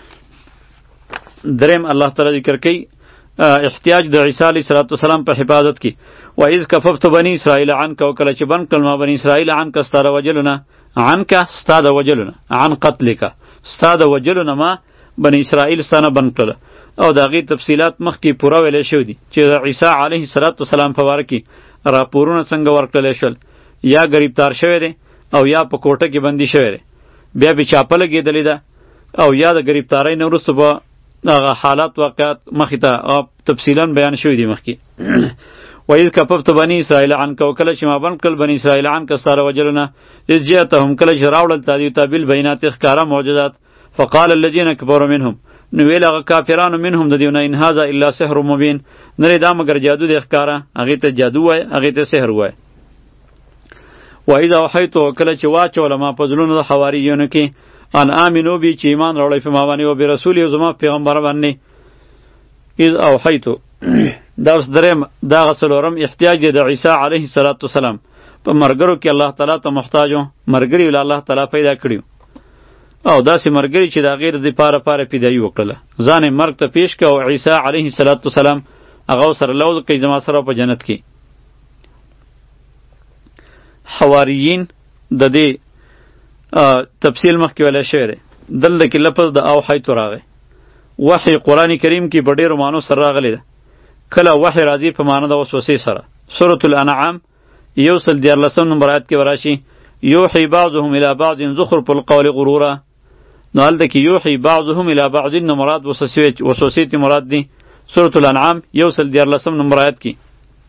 دریم الله تعالی ذکر کوي احتیاج د عیسی علیه السلام په حفاظت کې و اذ کففت بنی اسرائیل عنک وکله چې بن کلمه بنی اسرائیل عنک ستاره وجلونه عنک ستاده وجلونه عن قتلک ستاده وجلونه ما بنی اسرائیل ستانه بن کړل او داغي تفصيلات مخکې پوره ویل شو دي چې عیسی علیه السلام په واره کې راپورونه څنګه ورکړل شول یا گرفتار شوی دی او یا په کوټه کې بندي شوی دی بیا به چاپه لګېدلې ده او یا د گرفتارۍ نه وروسته به هغه حالات واقعات مخې ته تفصیلا بیان شوي دي مخکې. و اذ کففت بنی اسرائیل عنک او کله چې ما بند کړل بنی اسرائیل عنک ستا له وجلونه اذ جئتهم کله چې راوړل تا دوی ته بالبینات ښکاره معجزات فقال الذین کفروا منهم نو ویل هغه کافرانو منهم د دیونه ان هذا الا سحر مبین نه دا مگر جادو دی ښکاره هغې ته جادو وای هغې ته سحر وای و اذا وحیتو کله چې واچوله ما په زړونو د حواریینو کې ان آمنو بی چې ایمان راوړی په ما باندې و برسول یو زما پیغمبر باندې اذ اوحیتو دا اوس دریم دغه څلورم احتیاج دی د عیسی علیه السلام په مرګرو کې الله تعالی ته محتاج و مرګري ول الله تعالی پیدا کړیو او داسې مرګري چې د غیر د پاره پاره پیدایي وکړله ځان یې مرګ ته پیش کړ او عیسی علیه السلام هغه سره لوز کوي زما سره په جنت کې حواریین د دې تفصیل مخکې ویلی شوی دی دلته کې لفظ د اوحیتو راغی وحی قرآن کریم کې په ډېرو معنو سره راغلی ده کله وحی راځي په معنی د وسوسې سره سورة الانعام یو سل دیارلسم نمبر آیت کې وراشي یوحی بعضهم الی بعض زخرف القول غرورا نو هلته کې یوحی بعضهم الی بعض نو مراد وسوسې تی مراد دی سورة الانعام یو سل دیارلسم نمبر آیت کې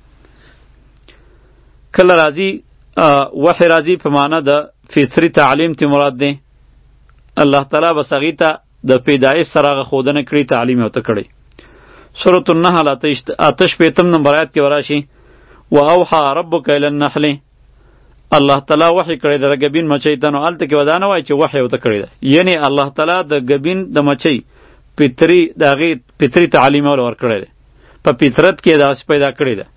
کله راځي وحی راځي په معنی د فطری تعلیم تی مراد دی الله تعالی بس هغې ته د پیدایش سره هغه ښودنه کړي تعلیم یې ورته کړی سورة النحل اته شپېتم نمبر آیت کې وراشي و اوحى ربک الی النحل الله تعالی وحی کړی د ګبین مچۍ ته نو هلته کې به دا نه وایي چې وحی ورته کړی ده یعنې الله تعالی د ګبین د مچۍ فطري د هغې فطري تعلیم یې ورکړی دی په فطرت کې یې داسې پیدا کړی ده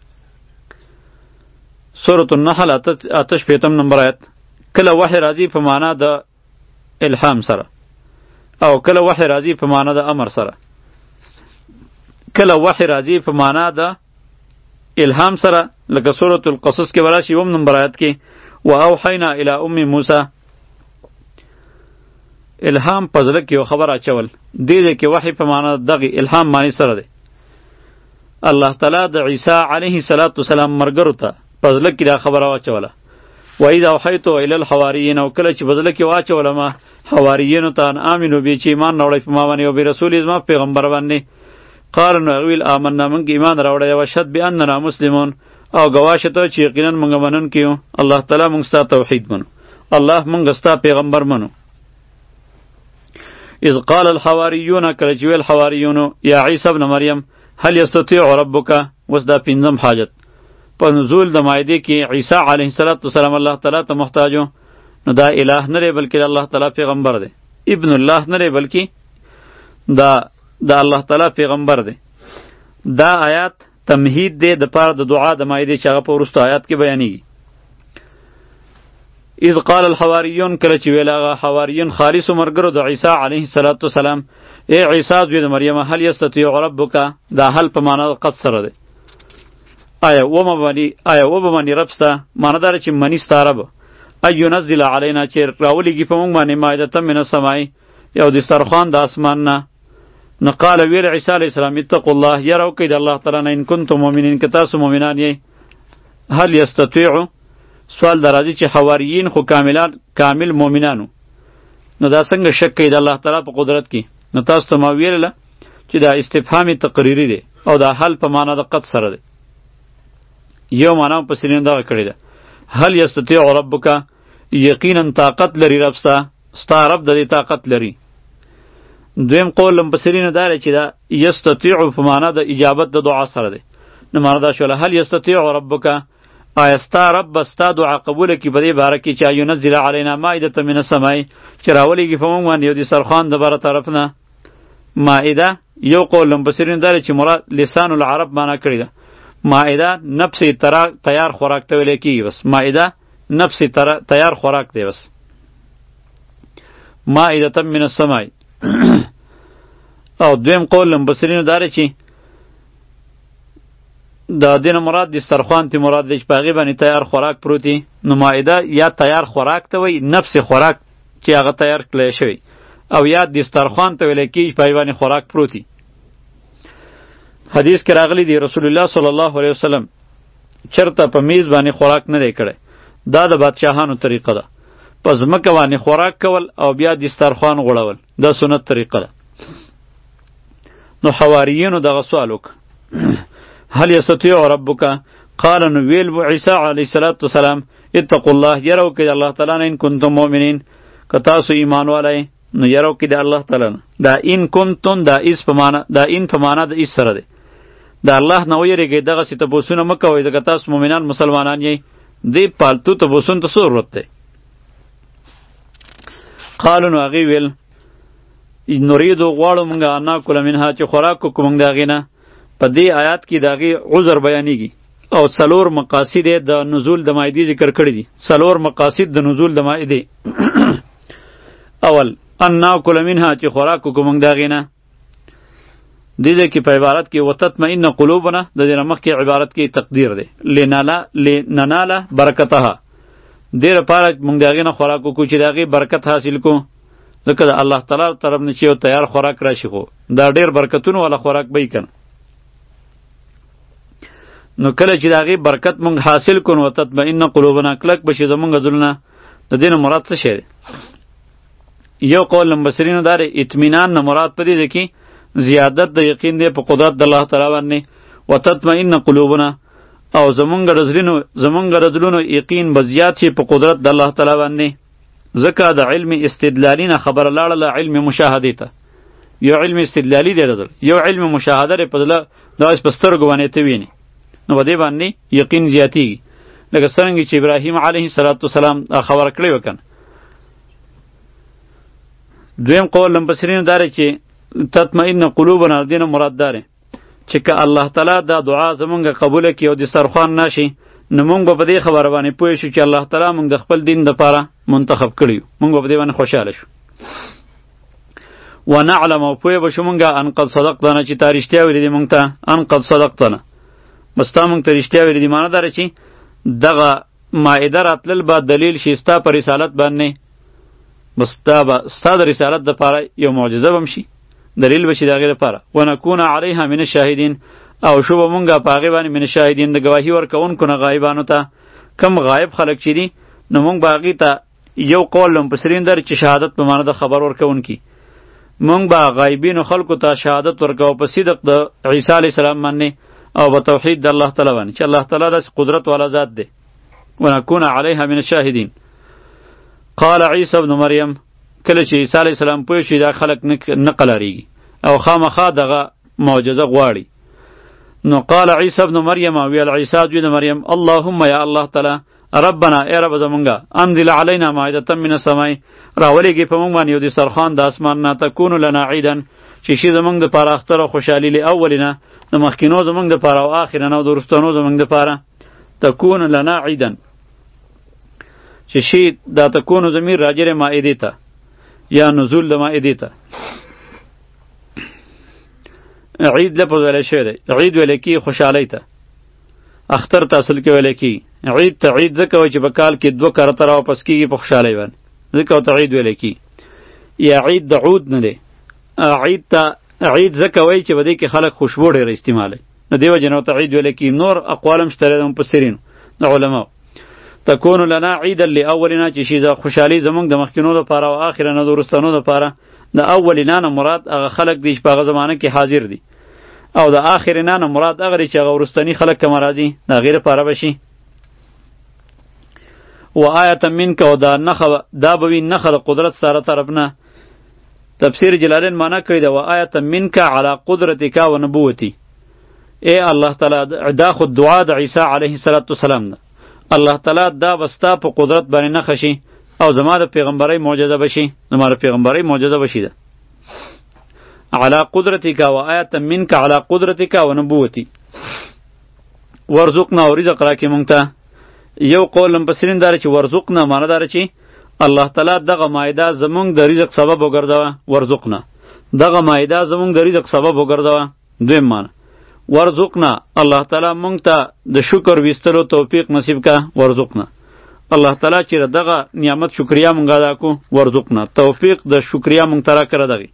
سورة النحل اته شپېتم نمبر آیت کله وحی راځي په معنا د الهام سره او کله وحی راځي په معنا د امر سره کله وحی راځي په معنا د الهام سره لکه سورة القصص کې وراشي اوم نمبر آیت کې و اوحینا الی ام موسی الهام په زړه کې یو خبر اچول دې دې کې وحی په معنا دغه الهام معنی سره دی الله تعالی د عیسی علیه السلام مرګرو ته په زړه کې دا خبره واچوله و اذا اوحیتو الی الحواریین او کله چې په زړه کې واچوله ما حواریینو ته ان آمنو بی چې ایمان راوړی په ما باندې او برسول زما پیغمبر باندې قال نو هغوی آمنا موږ ایمان راوړی او شهد باننا مسلمون او ګواه شه ته چې یقینا موږ منونکي یو الله تعالی موږ ستا توحید منو الله موږ ستا پیغمبر منو اذ قال الحواریون کله چې ویل حواریونو یا عیسی ابن مریم هل یستطیع ربک اوس دا پنځم حاجت په نزول د مایده کې عیسی علیه السلام الله تعالی ته محتاجو نو دا الہ نه دی بلکې الله تعالی پیغمبر دی ابن الله نه دی بلکې دا دا الله تعالی پیغمبر دی دا آیات تمهید دی د پاره د دعا د مایده چې هغه په وروستو آیات کې بیانېږي اذ قال الحواریون کله چې ویل هغه حواریون خالصو مرګرو د عیسی علیه السلام ای عیسی زوی د مریم هل یستطیع ربک دا هل په معنا د قد سره دی آیا و ما باندې آیا و به باندې رب ستا معنا داره چې منی ستا رب ای ینزل علینا چې راولیږي په موږ باندې مائدة من السماء یو دسترخوان د اسمان نه نو قال ویل عیسی علیه السلام اتقوا الله یره وکئ د الله تعالی نه ان کنتم مؤمنین که تاسو مؤمنان یې هل یستطیعو سوال در راځي چې حواریین خو کاملان کامل مؤمنانو نو دا څنګه شک کوي د الله تعالی په قدرت کې نو تاسو ته ما ویلله چې دا استفهامي تقریری دی او دا حل په معنا د قد سره دی یو معنا په سینې دا کړی ده هل یستطیع ربک یقینا طاقت لري رب ستا ستا رب د دې طاقت لري دویم قول په سینې دا چې دا یستطیع په معنا د اجابت د دعا سره دی نو معنا دا شوله هل یستطیع ربک آیا ستا رب ستا دعا قبول کی په دې باره کې چې ینزل علینا مائدة من السماء چې راولیږي په موږ باندې یو دسترخوان د بره طرف نه مائده یو قول په سینې دا چې مراد لسان العرب معنا کړی ده مائده نفس تیار خوراک ته ویل کیږي بس مائده نفس تیار خوراک دی بس مائده من السماء او دویم قول لمبسرینو داره چې د دین مراد دسترخوان تی مراد دی چې په هغې باندې تیار خوراک پروتي نو مائده یا تیار خوراک ته وایي نفس خوراک چې هغه تیار کړی شوی او یا دسترخوان ته ویل کیږي په هغې باندې خوراک پروتي حدیث کې راغلی دی رسول الله صلی الله علیه وسلم چرته په میز باندې خوراک نه دی کړی دا د بادشاهانو طریقه ده په ځمکه باندې خوراک کول او بیا دسترخوان غوړول دا سنت طریقه ده نو حواریینو دغه سوال وکړه هل یستطیع ربک قال نو ویل بو عیسی علیه السلام اتقوا الله یرو کې الله تعالی نه ان کنتم مؤمنین که تاسو ایمان والای نو یرو کې د الله تعالی نه دا ان کنتم دا اس په معنا دا ان په معنا د اس سره دی دا الله نه ویریږي دغه څه تبوسونه مکوئ ځکه تاسو مؤمنان مسلمانان یې دی پالتو تبوسون ته څه ضرورت دی قالو نو هغې ویل نریدو غواړو مونږه ان ناکله منها چې خوراک وکړو مونږ د هغې نه په دې آیات کې د هغې عذر بیانېږي او څلور مقاصد یې د نزول د مایدې ذکر کړي دي څلور مقاصد د نزول د مایدې اول ان ناکله منها چې خوراک وکړو مونږ د هغې نه دې ځای کې په عبارت کې وتطمئن قلوبنا د دې نه مخکې عبارت کې تقدیر دی لنناله برکتها دې لپاره مونږ د هغې نه خوراک وکړو چې د هغې برکت حاصل کړو ځکه د الله تعالی طرف نه چې یو تیار خوراک راشي خو دا ډېر برکتونو والا خوراک به یې که نو کله چې د هغې برکت مونږ حاصل کړو نو وتطمئن قلوبنا کلک به شي زمونږ زړونه د دې نه مراد څه شی دی یو قول مبصرینو دا دی اطمینان نه مراد په دې دی کې زیادت د یقین دی په قدرت د الله تعالی باندې وتطمئن قلوبنا او زمونږ رزلونو زمونږ رزلونو یقین به زیات شي په قدرت د الله تعالی باندې ځکه د علم استدلالي نه خبره لاړله علم مشاهدې ته یو علم استدلالي دی رزل یو علم مشاهده دی په زړه داسې په سترګو باندې ته وینې نو په دې باندې یقین زیاتېږي لکه څرنګه چې ابراهیم علیه السلام خبره کړې وه که نه دویم قول مفسرینو دا دی چې تطمئن قلوبنا دې نه مراد دا دی چې که الله تعالی دا دعا زمونږ قبوله کړي او د سرخوان نشي نو مونږ به په دې خبره باندې پوه شو چې الله تعالی مونږ د خپل دین دپاره منتخب کړي یو مونږ به په دې باندې خوشحاله شو ونعلم او پوه به شو مونږه ان قد صدقتنا چې تا رښتیا ویلي دي مونږ ته ان قد صدقتنا بس تا مونږ ته رښتیا ویلي دي معنی دا چې دغه مائده راتلل به دلیل شي ستا په رسالت باندې بس تا به ستا د رسالت دپاره یو معجزه به هم شي دلیل بشي د هغې دپاره ونکون علیها من الشاهدین او شو به مونږه په هغې باندې من الشاهدین د ګواهي ورکوونکو نه غایبانو ته کم غایب خلک چې دي نو مونږ به هغې ته یو قول مفسرین در چې شهادت په معنی د خبر ورکوونکي مونږ به غایبینو خلکو ته شهادت ورکوو په صدق د عیسی علیه السلام باندې او په توحید د الله تعالی باندې چې الله تعالی داسې قدرت والا ذات دی ونکون علیها من الشاهدین قال عیسی ابن مریم کله چې عیسی علیه السلام پوه شي دا خلک نه قلاریږي او خامخا دغه معجزه غواړي نو قال عیسی ابن مریم ویل عیسی ابن مریم اللهم یا الله تعالی ربنا ای رب زمونږه انزل علینا مائده من السماء راولیږي په موږ باندې یو دسترخوان د اسمان نه تکون لنا عیدا چې شي زمونږ دپاره اختر او خوشحالي له اولینه د مخکینو زمونږ دپاره او آخرنه او د وروستنو زمونږ دپاره تکون لنا عیدا چې شي دا تکون ضمیر راجع مائدې ته یا نزول د مائدې ته عید لفظ ویلی شوی دی عید ویلی کی خوشحالی ته اختر ته اصل کې ویلی کی عید ته عید ځکه وایي چې په کال کې دوه کرته راواپس کېږي په خوشحالۍ باندې ځکه ورته عید ویلی کی یا عید د عود نه دی عید ته عید ځکه وایي چې په دې کې خلک خوشبو ډېره استعمالوي د دې وجې نه ورته عید ویلی کی نور اقوال هم شته د مفسرینو د علماو تکون لنا عیدا لاولنا چې شي د خوشحالي زمونږ د مخکینو دپاره او آخرنه د وروستنو دپاره د اولنا نه مراد هغه خلک دي چې په هغه زمانه کې حاضر دي او د آخرنا نه مراد هغه دی چې هغه وروستني خلک که راځي د هغې دپاره به شي و آیة منک او دا نښه دا به وي نښه د قدرت سره طرف نه تفسیر جلالین معنا کړی ده و آیة منک علی قدرتک و نبوتی ای الله تعالی دا خو دعا د عیسی علیه السلام ده الله تعالی دا بستا په قدرت باندې نښه شي او زما د پیغمبرۍ معجزه بشي زما د پیغمبرۍ معجزه بشي ده علی قدرتک و آیة منک علی قدرتک و نبوتی ورزقنا او رزق راکې مونږ ته یو قول مفسرین داره چې ورزقنا معنی داره چې الله تعالی دغه مایده زمونږ د رزق سبب وګرځوه ورزقنا دغه مایده زمونږ د رزق سبب وګرځوه دویم معنی ورزقنا الله تعالی مونږ ته د شکر ویستلو توفیق نصیب کا ورزقنا الله تعالی چې دغه نعمت شکریا مونږ ادا کو ورزقنا توفیق د شکریا مونږ ترا کړه دغه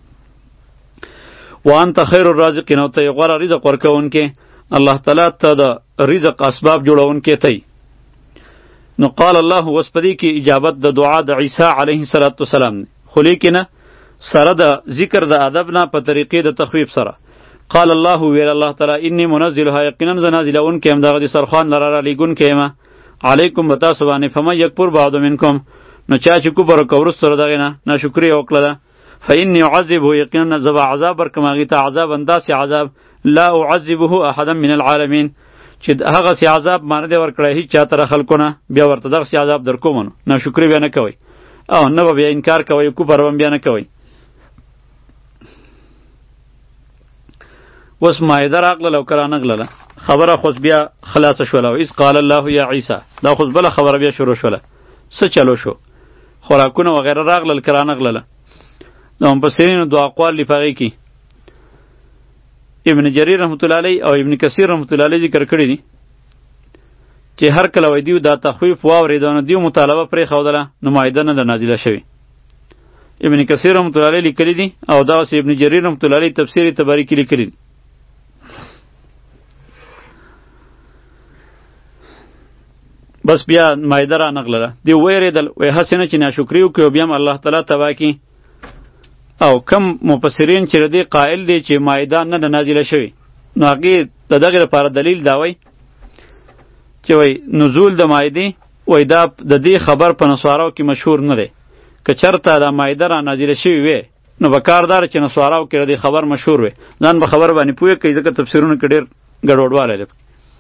وانت خیر الرازقین او ته غوړه رزق ورکوونکې الله تعالی ته د رزق اسباب جوړونکې ته نو قال الله وسپدی کی اجابت د دعا د عیسی علیه السلام خو لیکنه سره د ذکر د ادب نه په طریقې د تخویف سره قال الله ویل الله تعالی انی منزلها یقینا زنازلون کیم دغه د سرخوان لره را لیګون کیما علیکم بتا سبحانه فما یکبر بعض منکم نو چا چې کو پر کورس سره دغه نه ناشکری وکړه فإني أعذبه یقینا زبا عذاب ورکم هغې ته عذاب انداسې عذاب لا أعذبه احدا من العالمین چې هغه سي عذاب مانه دی ورکړی هیڅ چا تر خلکو نه بیا ورته دغه سي عذاب در کوم نو ناشکری بیا نه کوئ او نه به بیا انکار کوئ کفر هم بیا نه کوئ اوس مایده راغله او که رانغلله خبره خو بیا خلاصه شوله و اذ قال الله یا عیسی دا خو بله خبره بیا شروع شوله څه چلو شو خوراکونه وغیره راغلل که رانغلله د مفسرینو دو اقوال دي په هغې کې ابن جریر رحمت الله علیه او ابن کثیر رحمت الله علیه ذکر کړي دي چې هر کله وای دیو دا تخویف واورېده نو دیو مطالبه پرېښودله نو مایده نه ده نازله شوې ابن کثیر رحمت الله علیه لیکلي دي او دغسې ابن جریر رحمت الله علیه تفسیر تبری کې لیکلي دي بس بیا مایده را نغلله دی ویرېدل وی هسې نه چې ناشکري وکړي او بیا هم الله تعالی تباه کړي او کم مفسرین چې ردی قائل دی چې مایده نه ده نازله شوې نو هغې د دغې لپاره دلیل دا وی چې وی نزول د مایدې وی دا د دې خبر په نصاراو کې مشهور نه دی که چېرته دا مایده را نازله شوې وی نو به کار داره چې نصاراو کې د خبر مشهور وی ځان به خبر باندې پوهه کوي ځکه تفسیرونو کې ډېر ګډوډوالی دی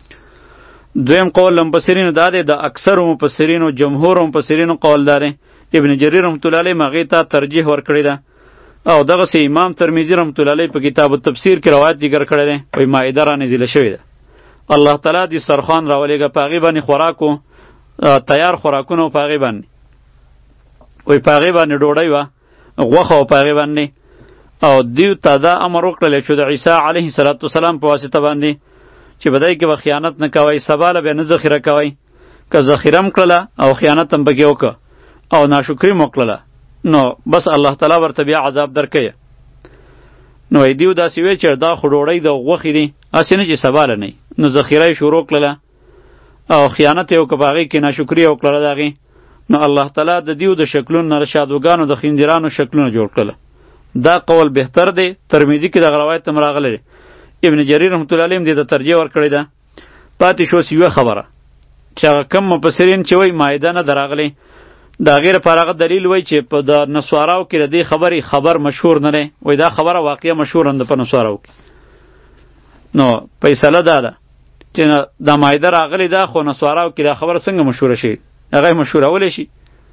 دویم قول مفسرینو دا دی د اکثرو مفسرینو جمهورو مفسرینو قول دا دی ابن جریر رحمت الله علیه هغې ته ترجیح ورکړې ده او دغسې امام ترمذي رحمت الله علیه په کتاب التفسیر کې روایت ذکر کړی دی وایي مایده را نازله شوې ده الله تعالی دې سرخوان راولېږه په هغې باندې خوراک و تیار خوراکونه و په هغې باندې وایي په هغې باندې ډوډۍ وه غوښه و په هغې باندې او دیو ته دا امر وکړلی چې د عیسی علیه صلات وسلام په واسطه باندې چې په دی کې به خیانت نه کوئ سبا له بیا نه ذخیره کوئ که ذخیره م کړله او خیانت هم پکې وکړه او ناشکري م وکړله نو بس الله تعالی ورته بیا عذاب درکوي نو ای دیو داسې وی چې دا خو ډوډۍ د غوښې دي هسې نه چې سبا له نه نو ذخیره یې شروع کړله او خیانت یې وکړه په هغې کې ناشکري یې وکړله د هغې نو الله تعالی د دیو د شکلونو نه د شادوګانو د خنجرانو شکلونه جوړ کړله دا قول بهتر دی ترمذي کې دغه روایت هم راغلی دی ابن جریر رحمت الله علیه دې ته ترجیح ورکړې ده پاتې شو یوه خبره چې هغه کم مفسرین چې وایي مایده نه ده راغلی د هغې لپاره هغه دلیل وایي چې په د نسواراو کې د دې خبرې خبر مشهور نه دی وایي دا خبره واقعه مشهوره ده په نسواراو کې نو فیصله دا ده چې دا مایده راغلی ده خو نسواراو کې دا خبره څنګه مشهوره شي هغه یې مشهورولی شي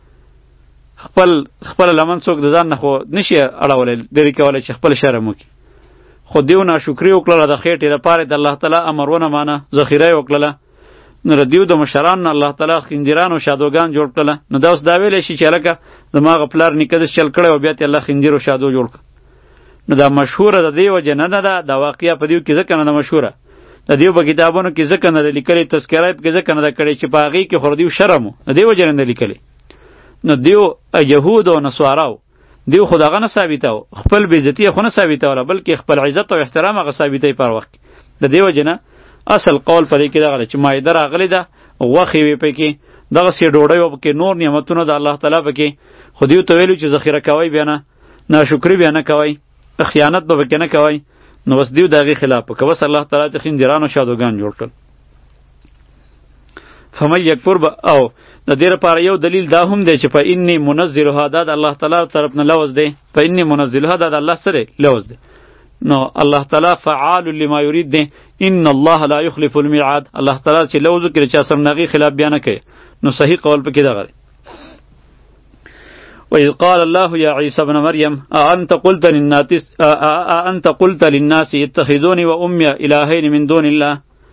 خپل خپله لمن څوک د ځان نه خو نشي اړولی لرې کولی چې خپل شرم وکړي خو دیو ناشکري وکړله د خېټې لپاره د الله تعالی امر ونه مانه ذخیره یې وکړله نو د دیو د مشرانو نه الله تعالی خنجران او شادوګان جوړ کړله نو دا اوس دا ویلی شي چې هلکه زما هغه پلار نیکه داسې چل کړی او بیا ترې الله خنجر او شادو جوړ کړه نو دا مشهوره د دې وجې نه ده دا واقعه په دیو کې ځکه نه ده مشهوره د دیو په کتابونو کې ځکه نه ده لیکلې تذکره یې پکې ځکه نه ده کړې چې په هغې کې خو د دیو شرم و د دې وجې نه ده لیکلې نو دیو یهود او نصاراو دیو خو دغه نه ثابته و خپل بېعزتي یې خو نه ثابتوله بلکې خپل عزت او احترام هغه ثابتوي په هر وخت کې د دې وجې نه اصل قول په دې کې دغه ده چې مایده راغلې ده غوښې وې پکې دغسې ډوډۍ وه پکې نور نعمتونه د الله تعالی پکې خو دیو ته ویلو چې ذخیره کوئ بیا نه ناشکري بیا نه کوئ خیانت به پکې نه کوئ نو بس دیو د هغې خلاف وکړه بس الله تعالی ته خنجران او شادوګان جوړ کړل فمن یکفر او د دې لپاره یو دلیل دا هم دی چې په انی منزلها دا د الله تعالی طرف نه لوز دی په انی منزلها دا د الله سره لوز دی نو الله تعالی فعال لما یرید دی ان الله لا یخلف الميعاد الله تعالی چې لوز وکړي چا سره نغي خلاف بیان کوي نو صحیح قول پکې دغه دی وإذ قال الله يا عيسى ابن مريم أأنت قلت للناس أأنت قلت للناس اتخذوني وأمي إلهين من دون الله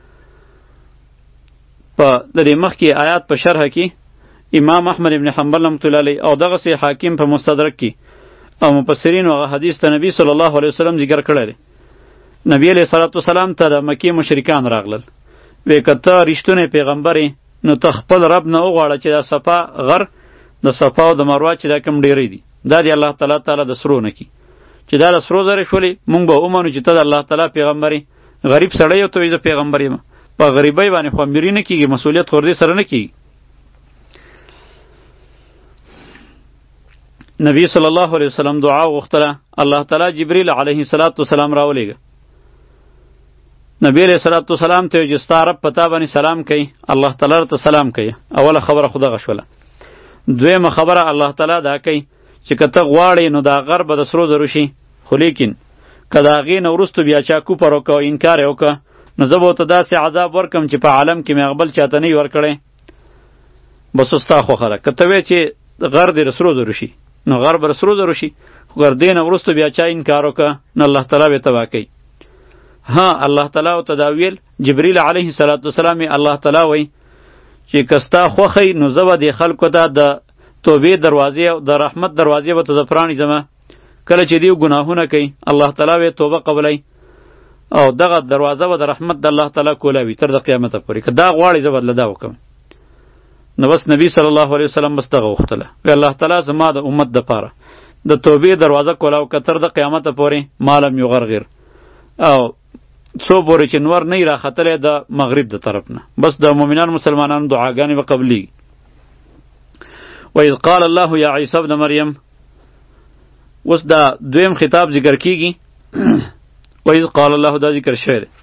په د دې مخکې آیات په شرح کې امام احمد ابن حنبل رحمۃ اللہ علیہ او دغه سي حاکم په مستدرک کې او مفسرین هغه حدیث ته نبی صلی الله علیه وسلم ذکر کړی دی نبی علیہ الصلوۃ والسلام ته د مکی مشرکان راغلل وی کته رښتونه پیغمبري نو ته خپل رب نه وغواړه چې د صفا غر د صفا او د مروه چې دا کم ډیری دي دا دی الله تعالی تعالی د سرو نه کی چې دا د سرو زره شولې مونږ به ومنو چې ته د الله تعالی پیغمبري غریب سړی او ته د پیغمبري په غریبۍ باندې خو امری نه کیږي مسؤلیت خور دې سره نه کیږي نبی صلی الله علیه وسلم دعا وغوښتله الله تعالی جبریل علیه السلام راولېږه نبی علیہ الصلوۃ والسلام ته چې ستا رب پتا باندې سلام کوي، الله تعالی ته سلام کوي. اوله خبره خو دغه شوله. دویمه خبره الله تعالی دا کوي چې که ته غواړې نو دا غر به د سرو زرو شي، خو لیکن که د هغې نه وروستو بیا چا کوپر وکړه او انکار یې وکړه نو زه به ورته داسې عذاب ورکړم چې په عالم کې مې اغبل چاته نه وي ورکړی. بس ستا خوښه ده. که ته وایې چې غر دې د سرو زرو شي نو غر به د سرو زرو شي، خو که دې نه وروستو بیا چا انکار وکړه نو الله تعالی به یې تباه کوي. ها الله تعالی ورته دا ویل، جبریل علیه السلام الله تعالی وایي چې که ستا خوښی نو زه به دې خلکو ته د توبې دروازې او د رحمت دروازې به ته زه پرانیزمه. کله چې دیو ګناهونه کوي الله تعالی به توبه قبلوي او دغه دروازه به د رحمت د الله تعالی کولاوي تر د قیامته پورې. که دا غواړي زه بدله دا وکړم. نو بس نبی صلی الله علیه وسلم بس دغه وختله وی الله تعالی زما د امت دپاره د توبې دروازه کولاو که تر د قیامته پورې مالم یغرغر، او څو پورې چې نور نه راختلی د مغرب د طرف نه. بس د مؤمنان مسلمانانو دعاګانې به قبلیږي. وإذ قال الله یا عیسی ابن مریم، اوس دا دویم خطاب ذکر کیږي. وإذ قال الله دا ذکر شوی دی.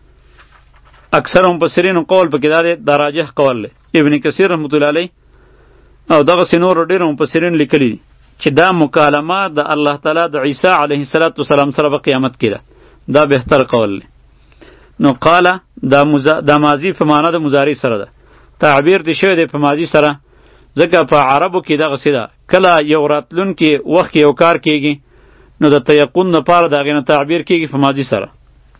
اکثر مفسرینو قول پکې دا دی، دا راجح قول دی. ابن کثیر رحمت الله علیه او دغسې نورو ډېرو مفسرینو لیکلي دي چې دا مکالمه د الله تعالی د عیسی علیه السلام سره په قیامت کې ده. دا بهتر قول دی. نو قاله دا, مزا... دا ماضی په معنا د مضارع سره ده. تعبیر دی شوی دی په ماضی سره، ځکه په عربو کې دغسې ده کله یو راتلونکي وخت کې یو کار کیږي نو د تیقن لپاره د هغې نه تعبیر کیږي په ماضي سره.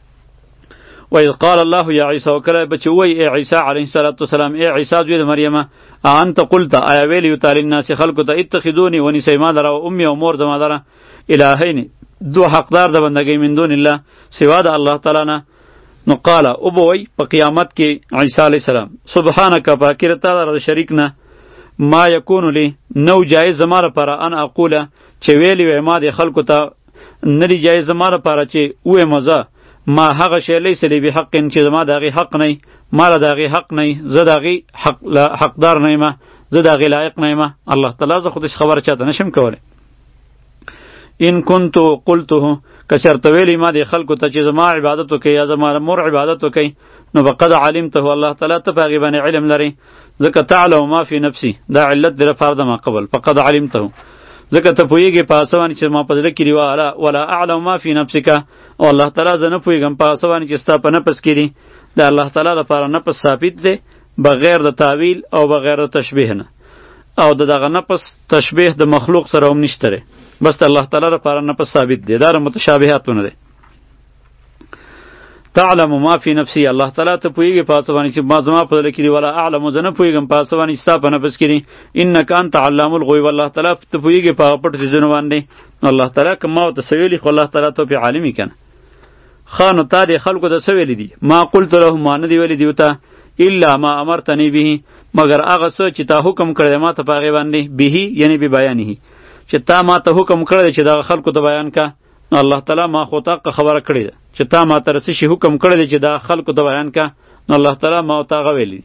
وإذ قال الله یا عیسی، وکله به چې وایي ای عیسی علیه السلام، ای عیسی زوی د مریمه، انت قلت آیا ویلی یو تعالی الناس خلکو ته اتخذوني ونیسئ ما لره و امي او مور زما لره الهین دو حقدار د بندګۍ من دون الله سوا د الله تعالی نه. نو قال او به وایي په قیامت کې عیسی علیه السلام سبحانک پاکی رتا د شریک نه، ما یکون لی نو جایز زما لپاره ان اقوله چې ویلی وی ما د خلکو ته ندی جایز زما لپاره چې ووایم زه ما هغه شی لیس لی بحق چې زما د هغې حق نه ما له د هغې حق نه زه د هغې حق حقدار نه یم، زه د هغې لایق نه یم. الله تعالی زه خو داسې خبره چاته نشم کولی. ان کنتو قلته که چېرته ویلی ما دې خلکو ته چې زما عبادت وکئ یا زما مور عبادت وکئ نو فقد علمته، الله تعالی ته په هغې باندې علم لري. ځکه تعلم ما فی نفسی، دا علت دی لپاره د ما قبل فقد علمته، ځکه ته پوهېږې په هڅه باندې چې ما په زړه کې دي ولا اعلم ما فی نفسک، او الله تعالی زه نه پوهېږم په هڅه باندې چې ستا په نفس کې دي. د الله تعالی لپاره نفس ثابت دی بغیر د تعویل او بغیر د تشبیه نه، او د دغه نفس تشبیه د مخلوق سره هم نشته دی. بس د الله تعالی لپاره نفس ثابت دی، دا متشابهاتونه دی. تعلم ما فی نفسی، الله تعالی ته پوهېږي په هڅه باندې چې ما زما په زړه کې دي ولا اعلم زه نه پوهېږم په هڅه باندې چې ستا په نفس کې دي. انک انت علام الغیب، الله تعالی ته پوهېږي په هغه پټو څیزونو باندې. نو الله تعالی که ما ورته څه ویلي خو الله تعالی ته پې عالم وي که نه. ښه نو تا دې خلکو ته څه ویلي دي؟ ما قلت لهم، ما نه دي ویلي دي ورته الا ما امرتنی به، مگر هغه څه چې تا حکم کړی دی ما ته په هغې باندې، به یعنې ببیانه، چې تا ما ته حکم کړی دی چې دغه خلکو ته بیان که. نو الله تعالی ما خو ته خبره کړې ده چې تا ما ته څه شي حکم کړی دی چې دا خلکو ته بیان که. نو الله تعالی ما ته هغه ویلي.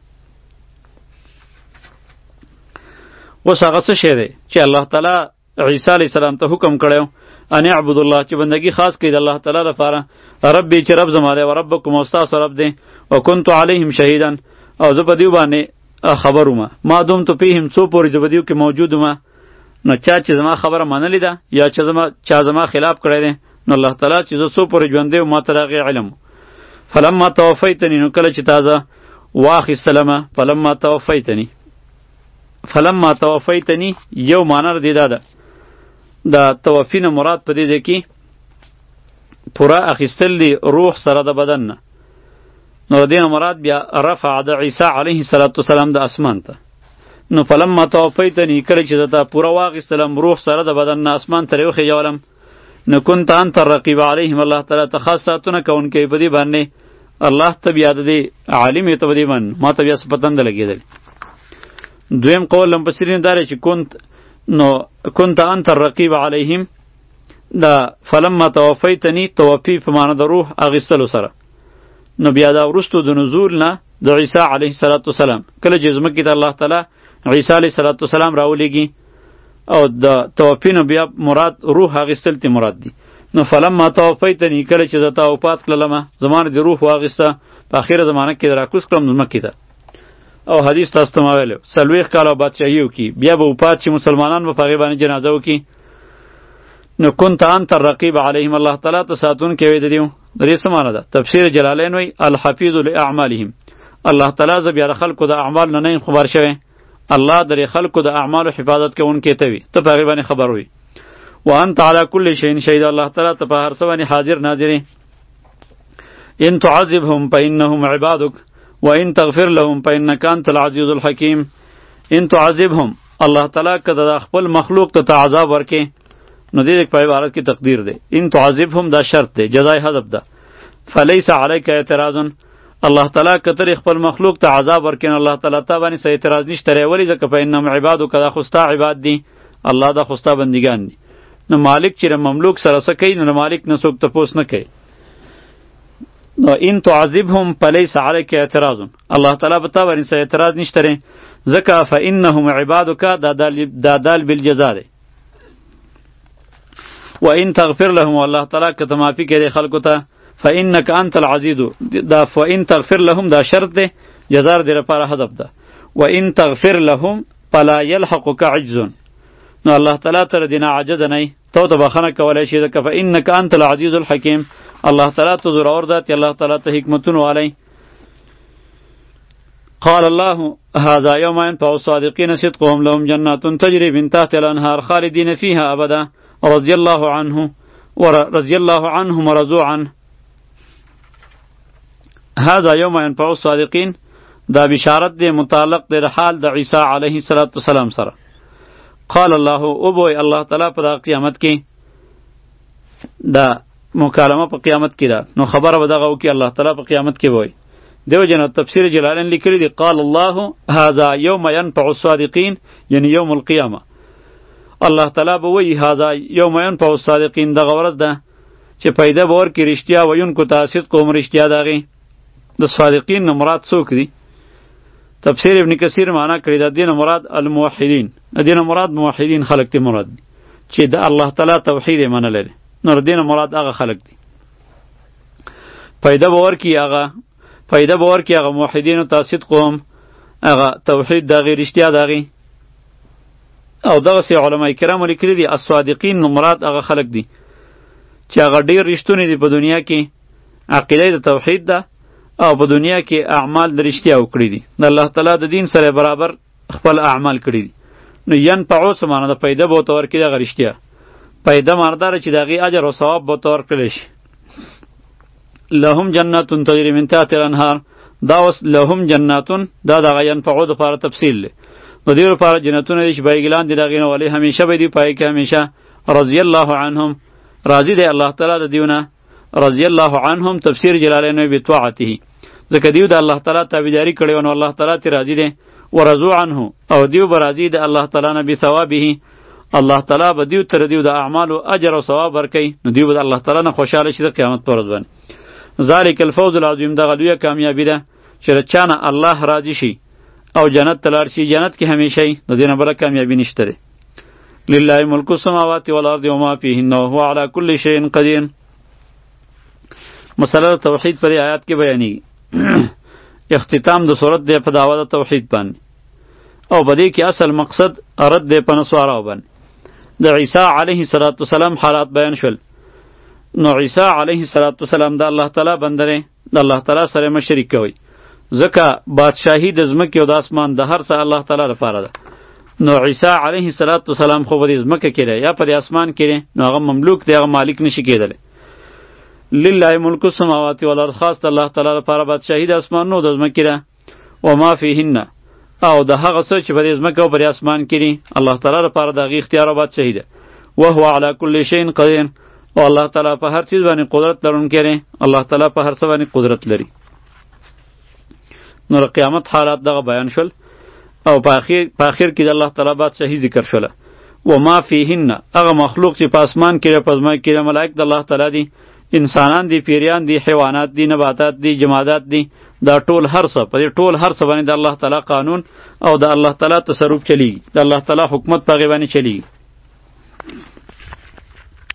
اوس هغه څه شی دی چې الله تعالی عیسی علیه السلام ته حکم کړی و ان اعبد الله، چې بندگی خاص کړي د الله تعالی لپاره. ربي چې رب زما دی او ربکم او ستاسو رب دی. وکنت علیهم شهیدا، او زه په دیو باندې خبر وم ما دمت فیهم، څو پورې زه په دیو کې موجود وم. نو چا چې زما خبره منلې ده یا چې زما چا زما خلاف کړی دی نو الله تعالی چې زه څو پورې ژوندی وم ما ته د هغې علم. فلما توفیتنی، نو کله چې تا زه واخیستلمه، فلما توفیتنی فلما توفیتنی یو معنی د دې دا ده، د توفی نه مراد په دې دی کې پوره اخیستل دی روح سره د بدن نه. نو د دې نه مراد بیا رفع د عیسی علیه السلام د اسمان ته. نو فلما توفیتنی کله چې زه تا پوره واخیستلم روح سره د بدن نه اسمان ته وخېژولم، نو کنت انت الرقیب علیهم، الله تعالی ته خاص ساتونه کوونکی په دې باندې. الله ته بیا د دې عالم یې ته په دې باندې ما ته بیا څه پته نه لګېدل. دویم قول مفسرین دا دی چې کنت نو کنت انت الرقیب علیهم، دا فلما توفیتنی توفی په معنی د روح اخیستلو سره. نو بیا دا وروستو د نزول نه د عیسی علیه السلام کله چې ځمکې ته الله تعالی عیسی علیه السلام راولیږي او د توفی نه بیا مراد روح اخیستل تی مراد دی. نو فلما توفیتنی کله چې زه تا وفات کړلمه زما نه دې روح واخیسته په اخره زمانه کې راکوز کړم ځمکې ته. او حدیث تاسو ته ما ویلی څلوېښت کاله بادشاهي وکړي بیا به وفات شي مسلمانان به په هغې باندې جنازه وکړي. نو کنت انت الرقیب علیهم الله تعالی ته ساتونکی وی د دې د دې څه معنی ده؟ تفسیر جلالین وی الحفیظ لاعمالهم الله تعالی زه بیا د خلکو د اعمال نه نه یم خبر شوی الله د خلکو د اعمالو حفاظت کوونکی ته وي ته په هغې باندې خبر وي. وانت علی کل شیء شهید الله تعالی ته په هر څه باندې حاضر ناظر یې. ان تعذبهم فانهم عبادک وان تغفر لهم فانک انت العزیز الحکیم. ان تعذبهم الله تعالی که د خپل مخلوق ته عذاب ورکې نو دې په عبارت کې تقدیر دی. ان تعذبهم دا شرط دی جزای حذف ده. فلیس علیک اعتراض الله تعالی که تر خپل مخلوق ته عذاب ورکې نو الله تعالی ته باندې څه اعتراض نشته دی. ولې ځکه فانهم عبادک دا خو ستا عباد دي الله دا خو ستا بندګان دي. نو مالک چې مملوک سره څه کوي نو مالک نه څوک تپوس نه کوي. نو ان تعذبهم فلیس علیک اعتراض الله تعالی به تا باندې څه اعتراض نشته دی ځکه فانهم عبادک دا دال بالجزا دی. و ان تغفر لهم الله تعالی که ته معافي کړې خلکو ته فانک انت العزیز دا فان تغفر لهم دا شرط دی جزا دې لپاره حذف ده. و ان تغفر لهم فلا يلحقك عجز نو الله تعالی تر دینه عاجز نه تو ته بخنه کولای شي ځکه فانک انت العزیز الحکیم الله تعالی ته زورور ذات الله تعالی ته حکمتونه والی. قال الله هذا يوم ينفع الصادقين صدقهم لهم جنات تجري من تحت الانهار خالدين فيها ابدا رضي الله عنه ورضي الله عنهم ورضوا عنه. هذا يوم ينفع الصادقين دا بشارت دی متعلق دی حال د عیسی علیه السلام سره. قال الله او بوی الله تعالی په قیامت کې دا مکالمه په قیامت کې ده نو خبره به دغه وکي الله تعالی په قیامت کې وای. دیو جن تفسیر جلالین لیکلی دی قال الله هذا يوم ينفع الصادقين یعنی یوم القیامه الله تعالی به وی هذا یوم ينفع الصادقين دغه ورځ ده چې پیدا به ورکړي رښتیا ویونکو ته صدق قوم رښتیا دغې د صادقین نه مراد څوک دي؟ تفسیر ابن کثیر معنا کړی د دین مراد الموحدین د دین مراد موحدین خلق ته مراد دي چې د الله تعالی توحید یې منل دي نو د دین مراد هغه خلق دي پیدا به ورکړي هغه پیدا به ورکړي هغه موحدین ته صدق قوم هغه توحید دغې رښتیا دغې. او دغه سي علماء کرام لیکلي دي الصادقین نو مراد هغه خلق دي چې هغه ډیر رښتونی دي په دنیا کې عقیده د توحید ده او په دنیا کې اعمال د رښتیا وکړي دي د الله تعالی د دین سره برابر خپل اعمال کړي دي. نو ینفعو څه معنی ده؟ پیدا به ورته ورکړي دغه رښتیا پیدا مانداره چې د هغې اجر او ثواب به ورته ورکړلی شي. لهم جناتون تجري من تحت الانهار دا اوس لهم جناتون دا دغه ینفعو دپاره تفصیل دی. نو دې لپاره جنتونه دي چې بیګې لاندې د هغې نه ولې همیشه به دي په هغې کې همیشه رضی الله عنهم راضي دی الله تعالی د دیونه رضی الله عنهم تفسیر جلالین بطاعته ځکه دیو د الله تعالی تابعداري کړې نو الله تعالی ته راضي دی. ورضوا عنه او دیو به راضي د الله تعالی نه بثوابه الله تعالی به دیو تر دیو د اعمالو اجر او ثواب ورکوي نو دیو به د الله تعالی نه خوشحاله شي د قیامت پر ورځ باندې. ذلک الفوز العظیم دغه لویه کامیابي ده چې د چا نه الله راضي شي او جنت ته لاړ شي جنت کې همیشه وي د دې نه بله کامیابي نشته دی. لله ملک السماوات والارض وما فیهن وهو علی کل شیء قدیر. مسله توحید پر آیات کې بیانېږي. اختتام د صورت دی په دعوه د توحید باندې او په دې کې اصل مقصد رد دی په نسواراو باندې. د عیسی علیه السلام حالات بیان شول. نو عیسی علیه السلام د الله تعالی بنده دی د الله تعالی سره مه شریک کوئ ځکه بادشاهي د ځمکې او د اسمان د هر څه الله تعالی لپاره ده. نو عیسی علیه السلام خو په دې ځمکه کې دی یا په دې اسمان کې دی نو هغه مملوک دی هغه مالک نشي کېدلی. لله ملک السماوات والارض خاص د الله تعالی لپاره بادشاهي د اسمانونو د ځمکې ده وما فیهن او د هغه څه چې په دې ځمکه او په دې اسمان کې دي الله تعالی لپاره د هغې اختیار او بادشاهي ده. وهو علی کل شیء قدیر او الله تعالی په هر چیز باندې قدرت لرونکی دی الله تعالی په هر څه باندې قدرت لري. نو قیامت حالات دغه بیان شول او په اخر په اخر کې د الله تعالی بادشاهي ذکر شوله. وما فیهن هغه مخلوق چې په اسمان کې په ځمکه کې ملائک د الله تعالی دي انسانان دي پیریان دي حیوانات دي نباتات دي جمادات دي دا ټول هر څه په دې ټول هر څه باندې د الله تعالی قانون او د الله تعالی تصرف چلیږي د الله تعالی حکومت په هغې باندې چلیږي.